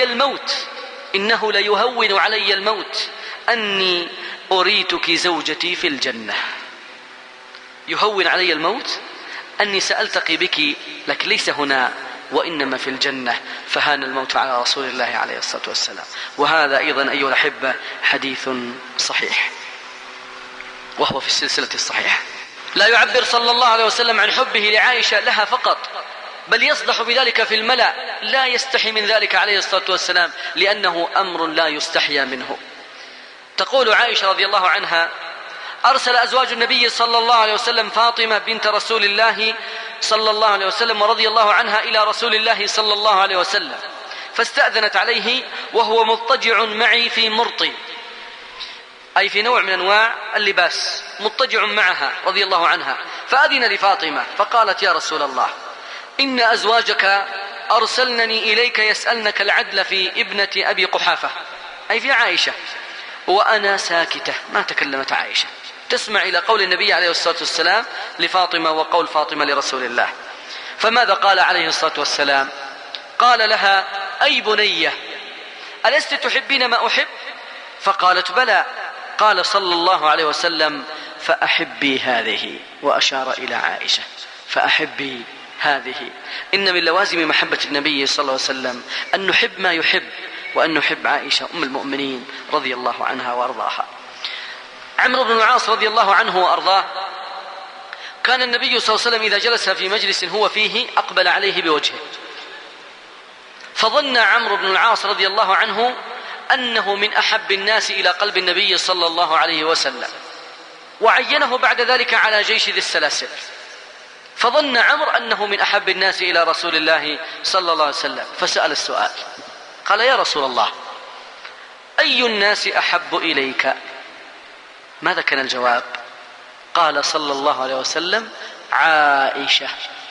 علي الموت أني أريتك زوجتي في الجنة. يهون علي الموت أني سألتقي بك، لك ليس هنا وإنما في الجنة، فهان الموت على رسول الله عليه الصلاة والسلام. وهذا أيضا أيها الأحبة حديث صحيح، وهو في السلسلة الصحيحة. لا يعبر صلى الله عليه وسلم عن حبه لعائشة لها فقط، بل يصدح بذلك في الملأ، لا يستحي من ذلك عليه الصلاة والسلام، لأنه أمر لا يستحيا منه. تقول عائشة رضي الله عنها: أرسل أزواج النبي صلى الله عليه وسلم فاطمة بنت رسول الله صلى الله عليه وسلم ورضي الله عنها إلى رسول الله صلى الله عليه وسلم، فاستأذنت عليه وهو مضطجع معي في مرطي، أي في نوع من أنواع اللباس، مضطجع معها رضي الله عنها. فأذن لفاطمة فقالت: يا رسول الله، إن أزواجك أرسلنني إليك يسألنك العدل في ابنة أبي قحافة، أي في عائشة، وأنا ساكتة. ما تكلمت عائشة، تسمع إلى قول النبي عليه الصلاة والسلام لفاطمة وقول فاطمة لرسول الله. فماذا قال عليه الصلاة والسلام؟ قال لها: أي بنية، ألست تحبين ما أحب؟ فقالت: بلى. قال صلى الله عليه وسلم: فأحبي هذه، وأشار إلى عائشة: فأحبي هذه. إن من لوازم محبة النبي صلى الله عليه وسلم أن نحب ما يحب، وأن نحب عائشة أم المؤمنين رضي الله عنها وأرضاها. عمرو بن العاص رضي الله عنه وأرضاه، كان النبي صلى الله عليه وسلم إذا جلس في مجلس هو فيه أقبل عليه بوجهه، فظن عمرو بن العاص رضي الله عنه أنه من أحب الناس إلى قلب النبي صلى الله عليه وسلم، وعينه بعد ذلك على جيش ذي السلاسل. فظن عمرو أنه من أحب الناس إلى رسول الله صلى الله عليه وسلم، فسأل السؤال، قال: يا رسول الله، أي الناس أحب إليك؟ ماذا كان الجواب؟ قال صلى الله عليه وسلم: عائشة.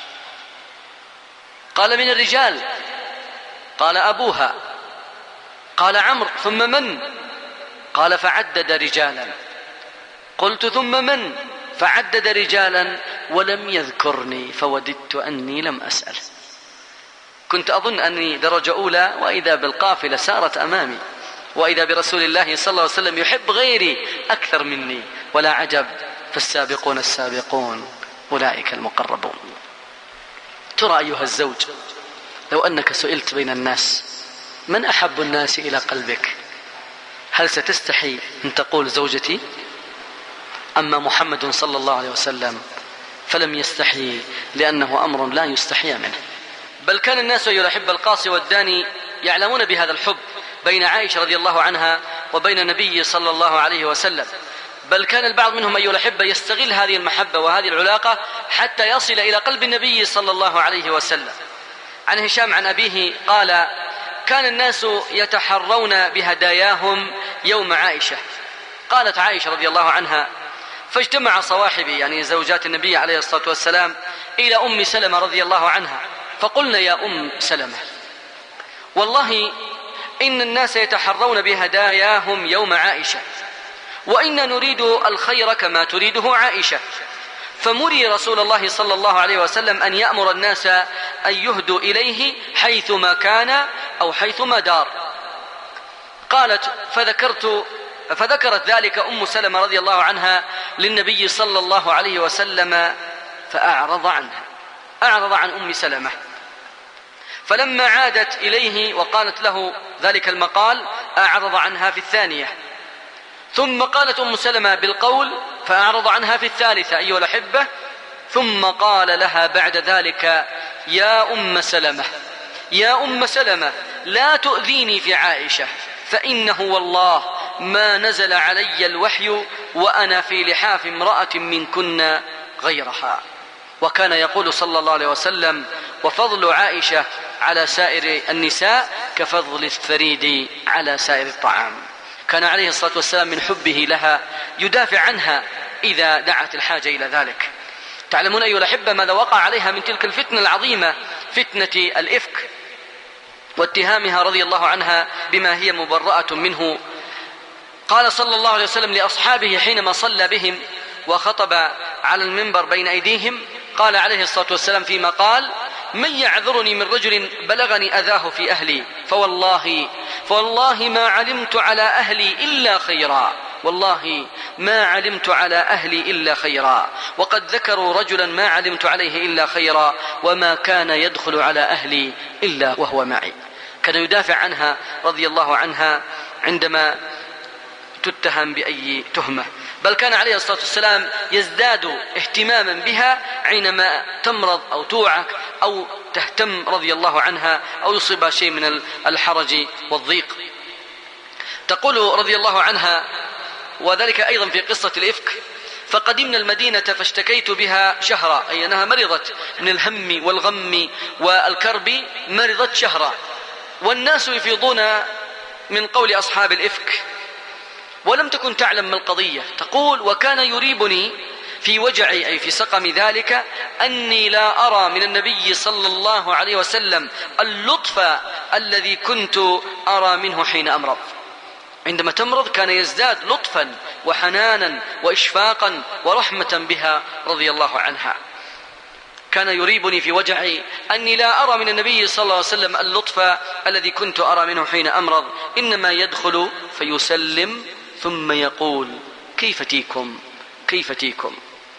قال: من الرجال؟ قال: أبوها. قال عمرو: ثم من؟ قال: فعدد رجالا. قلت: ثم من؟ فعدد رجالا ولم يذكرني، فوددت أني لم أسأل. كنت أظن أني درجة أولى، وإذا بالقافلة سارت أمامي، وإذا برسول الله صلى الله عليه وسلم يحب غيري أكثر مني، ولا عجب، فالسابقون السابقون أولئك المقربون. ترى أيها الزوج، لو أنك سئلت بين الناس من أحب الناس إلى قلبك، هل ستستحي أن تقول زوجتي؟ أما محمد صلى الله عليه وسلم فلم يستحي، لأنه أمر لا يستحي منه. بل كان الناس أيها الأحبة القاصي والداني يعلمون بهذا الحب، بين عائشة رضي الله عنها وبين النبي صلى الله عليه وسلم، بل كان البعض منهم أيها الأحبة يستغل هذه المحبة وهذه العلاقة حتى يصل إلى قلب النبي صلى الله عليه وسلم. عن هشام عن أبيه قال: كان الناس يتحرون بهداياهم يوم عائشة. قالت عائشة رضي الله عنها: فاجتمع صواحبي يعني زوجات النبي عليه الصلاة والسلام إلى أم سلمة رضي الله عنها، فقلنا: يا أم سلمة، والله إن الناس يتحرون بهداياهم يوم عائشة، وإنا نريد الخير كما تريده عائشة، فمري رسول الله صلى الله عليه وسلم أن يأمر الناس أن يهدوا إليه حيثما كان أو حيثما دار. قالت: فذكرت ذلك أم سلمة رضي الله عنها للنبي صلى الله عليه وسلم فأعرض عنها، أعرض عن أم سلمة. فلما عادت إليه وقالت له ذلك المقال أعرض عنها في الثانية، ثم قالت أم سلمة بالقول فأعرض عنها في الثالثة أيها الأحبة، ثم قال لها بعد ذلك: يا أم سلمة، يا أم سلمة، لا تؤذيني في عائشة، فإنه والله ما نزل علي الوحي وأنا في لحاف امرأة منكن غيرها. وكان يقول صلى الله عليه وسلم: وفضل عائشة على سائر النساء كفضل الثريد على سائر الطعام. كان عليه الصلاة والسلام من حبه لها يدافع عنها إذا دعت الحاجة إلى ذلك. تعلمون أيها الأحبة ماذا وقع عليها من تلك الفتنة العظيمة، فتنة الإفك واتهامها رضي الله عنها بما هي مبرأة منه. قال صلى الله عليه وسلم لأصحابه حينما صلى بهم وخطب على المنبر بين أيديهم، قال عليه الصلاة والسلام فيما قال: من يعذرني من رجل بلغني أذاه في أهلي، فوالله ما علمت على أهلي إلا خيرا، والله ما علمت على أهلي إلا خيرا. وقد ذكروا رجلا ما علمت عليه إلا خيرا، وما كان يدخل على أهلي إلا وهو معي. كان يدافع عنها رضي الله عنها عندما تتهم بأي تهمة، بل كان عليه الصلاة والسلام يزداد اهتماما بها حينما تمرض أو توعك أو تهتم رضي الله عنها أو يصيبها شيء من الحرج والضيق. تقول رضي الله عنها، وذلك أيضا في قصة الإفك: فقدمنا المدينة فاشتكيت بها شهرا، أي أنها مرضت من الهم والغم والكرب، مرضت شهرا، والناس يفيضون من قول أصحاب الإفك، ولم تكن تعلم ما القضية. تقول: وكان يريبني في وجعي أي في سقم ذلك أني لا أرى من النبي صلى الله عليه وسلم اللطف الذي كنت أرى منه حين أمرض. عندما تمرض كان يزداد لطفا وحنانا وإشفاقا ورحمة بها رضي الله عنها. كان يريبني في وجعي أني لا أرى من النبي صلى الله عليه وسلم اللطف الذي كنت أرى منه حين أمرض، إنما يدخل فيسلم ثم يقول: كيف تيكم كيف تيكم.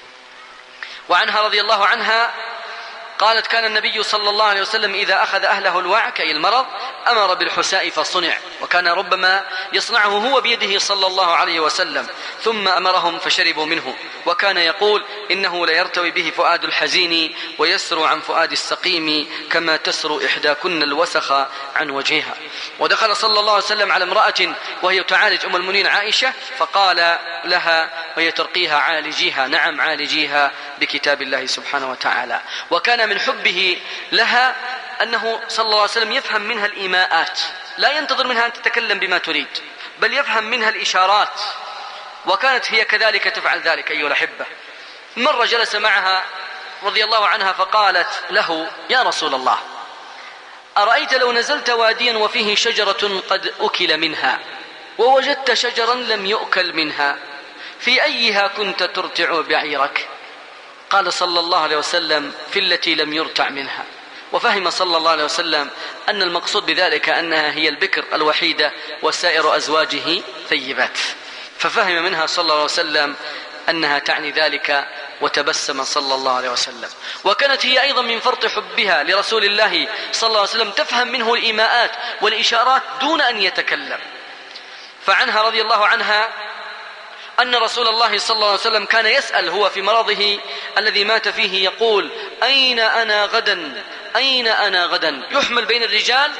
وعنها رضي الله عنها قالت: كان النبي صلى الله عليه وسلم إذا أخذ أهله الوعك أي المرض أمر بالحساء فصنع، وكان ربما يصنعه هو بيده صلى الله عليه وسلم، ثم أمرهم فشربوا منه. وكان يقول: إنه ليرتوي به فؤاد الحزين ويسر عن فؤاد السقيم كما تسر إحداكن الوسخ عن وجهها. ودخل صلى الله عليه وسلم على امرأة وهي تعالج أم المؤمنين عائشة، فقال لها وهي ترقيها: عالجيها، نعم عالجيها بكتاب الله سبحانه وتعالى. وكان من حبه لها أنه صلى الله عليه وسلم يفهم منها الإيماءات، لا ينتظر منها أن تتكلم بما تريد، بل يفهم منها الإشارات، وكانت هي كذلك تفعل ذلك أيها الأحبة. مرة جلس معها رضي الله عنها فقالت له: يا رسول الله، أرأيت لو نزلت واديا وفيه شجرة قد أكل منها ووجدت شجرا لم يؤكل منها، في أيها كنت ترتع بعيرك؟ قال صلى الله عليه وسلم: في التي لم يرتع منها. وفهم صلى الله عليه وسلم أن المقصود بذلك أنها هي البكر الوحيدة وسائر أزواجه ثيبات، ففهم منها صلى الله عليه وسلم أنها تعني ذلك، وتبسم صلى الله عليه وسلم. وكانت هي أيضا من فرط حبها لرسول الله صلى الله عليه وسلم تفهم منه الإيماءات والإشارات دون أن يتكلم. فعنها رضي الله عنها أن رسول الله صلى الله عليه وسلم كان يسأل هو في مرضه الذي مات فيه، يقول: أين أنا غدا، أين أنا غدا، يحمل بين الرجال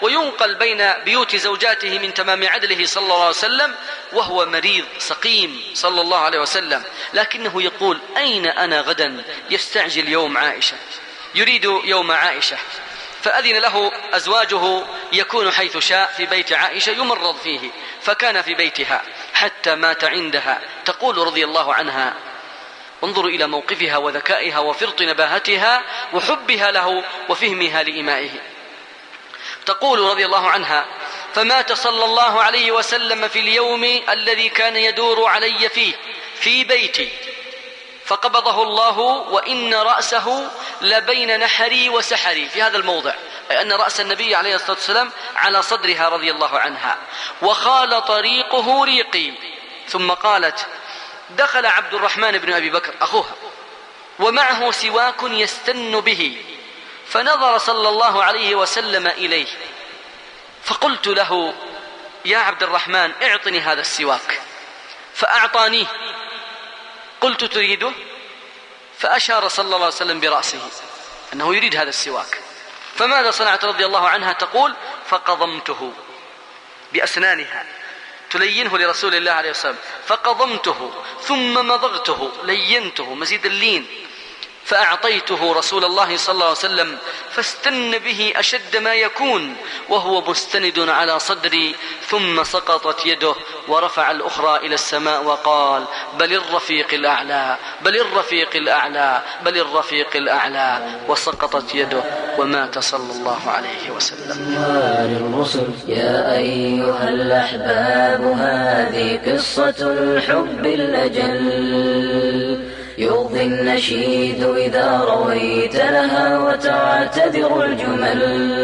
وينقل بين بيوت زوجاته من تمام عدله صلى الله عليه وسلم وهو مريض سقيم صلى الله عليه وسلم، لكنه يقول: أين أنا غدا؟ يستعجل يوم عائشة، يريد يوم عائشة، فأذن له أزواجه يكون حيث شاء في بيت عائشة يمرض فيه، فكان في بيتها حتى مات عندها. تقول رضي الله عنها: انظروا إلى موقفها وذكائها وفرط نباهتها وحبها له وفهمها لإمائه. تقول رضي الله عنها: فمات صلى الله عليه وسلم في اليوم الذي كان يدور علي فيه في بيتي، فقبضه الله وإن رأسه لبين نحري وسحري، في هذا الموضع، أي أن رأس النبي عليه الصلاة والسلام على صدرها رضي الله عنها، وخال طريقه ريقي. ثم قالت: دخل عبد الرحمن بن أبي بكر أخوها ومعه سواك يستن به، فنظر صلى الله عليه وسلم إليه، فقلت له: يا عبد الرحمن اعطني هذا السواك، فأعطانيه. قلت: تريده؟ فأشار صلى الله عليه وسلم برأسه أنه يريد هذا السواك. فماذا صنعت رضي الله عنها؟ تقول: فقضمته بأسنانها تلينه لرسول الله عليه وسلم، فقضمته ثم مضغته، لينته مزيد اللين، فأعطيته رسول الله صلى الله عليه وسلم، فاستن به أشد ما يكون وهو مستند على صدري، ثم سقطت يده ورفع الأخرى إلى السماء وقال: بل الرفيق الأعلى، بل الرفيق الأعلى، بل الرفيق الأعلى، وسقطت يده ومات صلى الله عليه وسلم. الرسل يا أيها الأحباب، هذه قصة الحب الأجل، يغضي النشيد إذا رويت لها وتعتذر الجمل،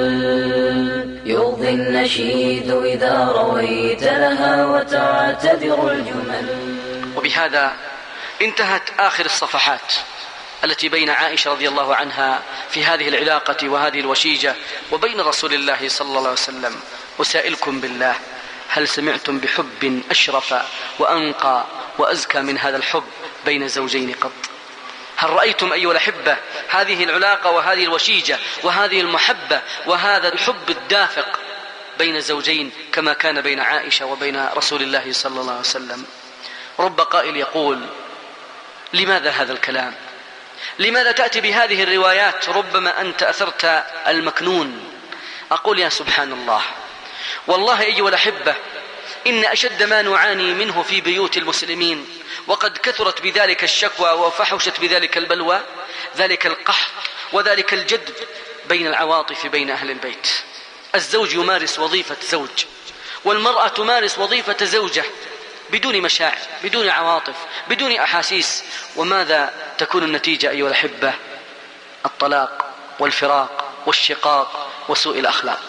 يغضي النشيد إذا رويت لها وتعتذر الجمل. وبهذا انتهت آخر الصفحات التي بين عائشة رضي الله عنها في هذه العلاقة وهذه الوشيجة وبين رسول الله صلى الله عليه وسلم. أسائلكم بالله: هل سمعتم بحب أشرف وأنقى وأزكى من هذا الحب بين زوجين قط؟ هل رأيتم أيها الأحبة هذه العلاقة وهذه الوشيجة وهذه المحبة وهذا الحب الدافق بين زوجين كما كان بين عائشة وبين رسول الله صلى الله عليه وسلم؟ رب قائل يقول: لماذا هذا الكلام؟ لماذا تأتي بهذه الروايات؟ ربما أنت أثرت المكنون. أقول: يا سبحان الله، والله أيها الأحبة إن أشد ما نعاني منه في بيوت المسلمين، وقد كثرت بذلك الشكوى وفحشت بذلك البلوى، ذلك القحط وذلك الجدب بين العواطف بين أهل البيت. الزوج يمارس وظيفة زوج، والمرأة تمارس وظيفة زوجة، بدون مشاعر، بدون عواطف، بدون أحاسيس. وماذا تكون النتيجة أيها الأحبة؟ الطلاق والفراق والشقاق وسوء الأخلاق.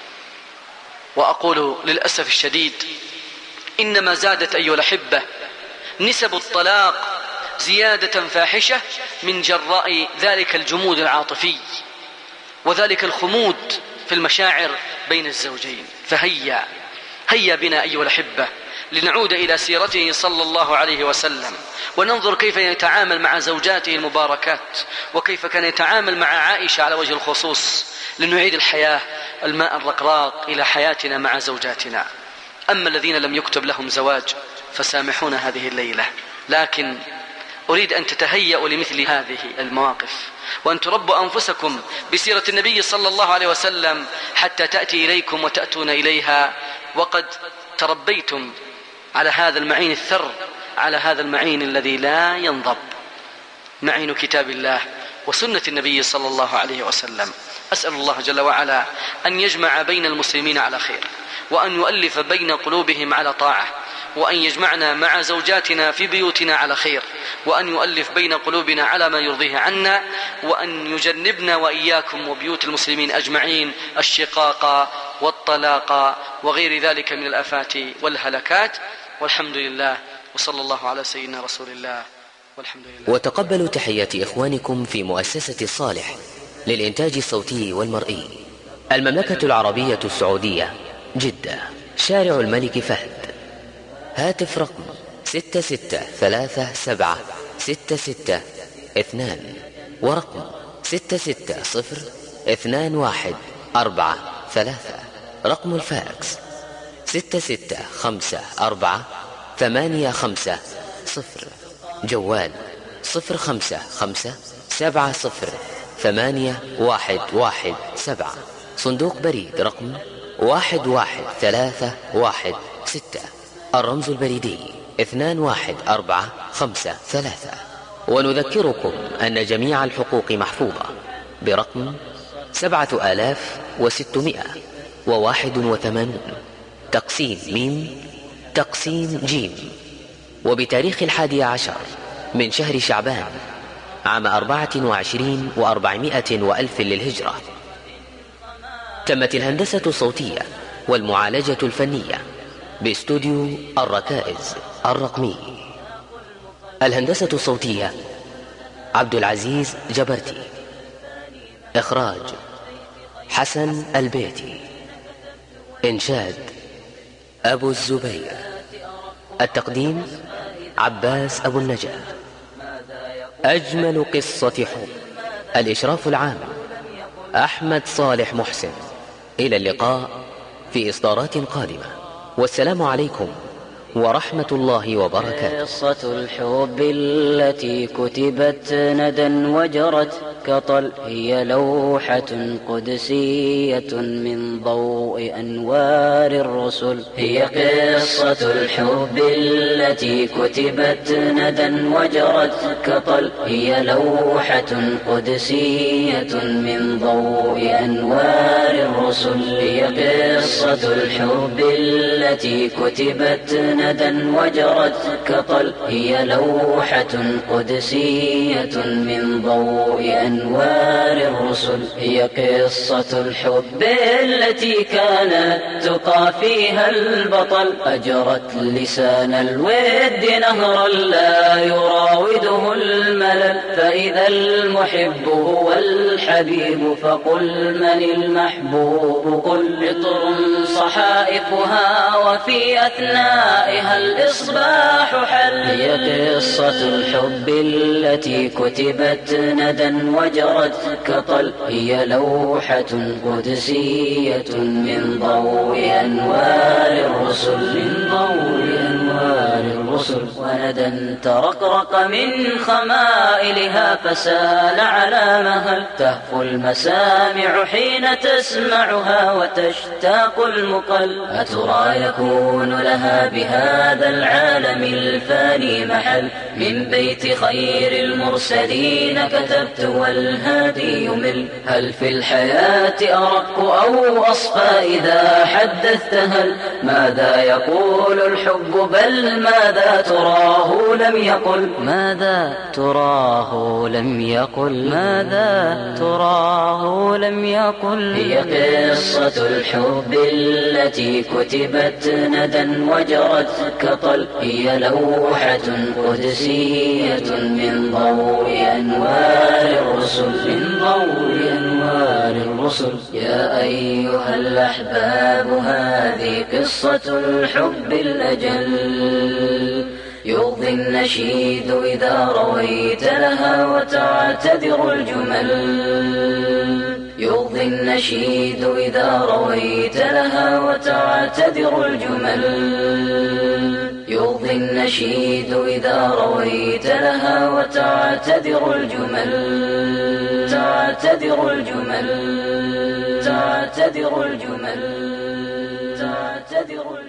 وأقول للأسف الشديد إنما زادت أيها الأحبة نسب الطلاق زيادة فاحشة من جراء ذلك الجمود العاطفي وذلك الخمود في المشاعر بين الزوجين. هيا بنا أيها الأحبة لنعود إلى سيرته صلى الله عليه وسلم، وننظر كيف يتعامل مع زوجاته المباركات، وكيف كان يتعامل مع عائشة على وجه الخصوص، لنعيد الحياة الماء الرقراق إلى حياتنا مع زوجاتنا. أما الذين لم يكتب لهم زواج فسامحونا هذه الليلة، لكن أريد أن تتهيأوا لمثل هذه المواقف، وأن تربوا أنفسكم بسيرة النبي صلى الله عليه وسلم حتى تأتي إليكم وتأتون إليها وقد تربيتم على هذا المعين الثر، على هذا المعين الذي لا ينضب، معين كتاب الله وسنة النبي صلى الله عليه وسلم. أسأل الله جل وعلا أن يجمع بين المسلمين على خير، وأن يؤلف بين قلوبهم على طاعة، وأن يجمعنا مع زوجاتنا في بيوتنا على خير، وأن يؤلف بين قلوبنا على ما يرضيه عنا، وأن يجنبنا وإياكم وبيوت المسلمين أجمعين الشقاق والطلاق وغير ذلك من الآفات والهلكات. والحمد لله، وصلى الله على سيدنا رسول الله، والحمد لله. وتقبلوا تحيات إخوانكم في مؤسسة الصالح للإنتاج الصوتي والمرئي، المملكة العربية السعودية، جدة، شارع الملك فهد. هاتف رقم 66376662 ورقم 6602143. رقم الفاكس 66548550. جوال 05570808117. صندوق بريد رقم 11316. الرمز البريدي 21453. ونذكركم أن جميع الحقوق محفوظة برقم 7681 تقسيم ميم تقسيم جيم، وبتاريخ 11 من شهر شعبان عام 24 و400 وألف للهجرة. تمت الهندسة الصوتية والمعالجة الفنية باستوديو الركائز الرقمي. الهندسة الصوتية عبد العزيز جبرتي. إخراج حسن البيتي. إنشاد أبو الزبير. التقديم عباس أبو النجا. أجمل قصة حب. الإشراف العام أحمد صالح محسن. إلى اللقاء في إصدارات قادمة، والسلام عليكم ورحمة الله وبركاته. قصة الحب التي كتبت ندى وجرت كطل، هي لوحة قدسية من ضوء أنوار الرسل. هي قصة الحب التي كتبت ندى وجرت كطل، هي لوحة قدسية من ضوء أنوار الرسل. هي قصة الحب التي كتبت ندى وجرت كطل، هي لوحة قدسية من ضوء أنوار الرسل. هي قصة الحب التي كانت تقى فيها البطل، أجرت لسان الود نهرا لا يراوده الملل. فإذا المحب هو الحبيب فقل من المحبوب، قل لطر صحائفها وفي أثنائها الإصباح حل. هي قصة الحب التي كتبت ندى وجرت كطل، هي لوحة قدسية من ضوء أنوار الرسل. من ضوء أنوار الرسل. وندى ترقرق من خمائلها فسال على مهل، تهفو المسامع حين تسمعها وتشتاق المقل. أترى يكون لها بهذا العالم الفاني محل، من بيت خير المرسلين كتبت والهادي يمل. هل في الحياة أرق أو أصفى إذا حدثت؟ هل ماذا يقول الحب بل ماذا تراه لم يقل؟ ماذا تراه لم يقل؟ ماذا تراه لم يقل؟ هي قصة الحب التي كتبت ندى وجرت كطل، هي لوحة قدسية من ضوء أنوار الرسل. من ضوء أنوار الرسل. يا أيها الأحباب هذه قصة الحب الأجل، يرضي النشيد إذا رويت لها وتعتذر الجمل. يرضي النشيد إذا رويت لها وتعتذر الجمل. يرضي النشيد إذا رويت لها وتعتذر الجمل. تعتذر الجمل. تعتذر الجمل. تعتذر الجمل.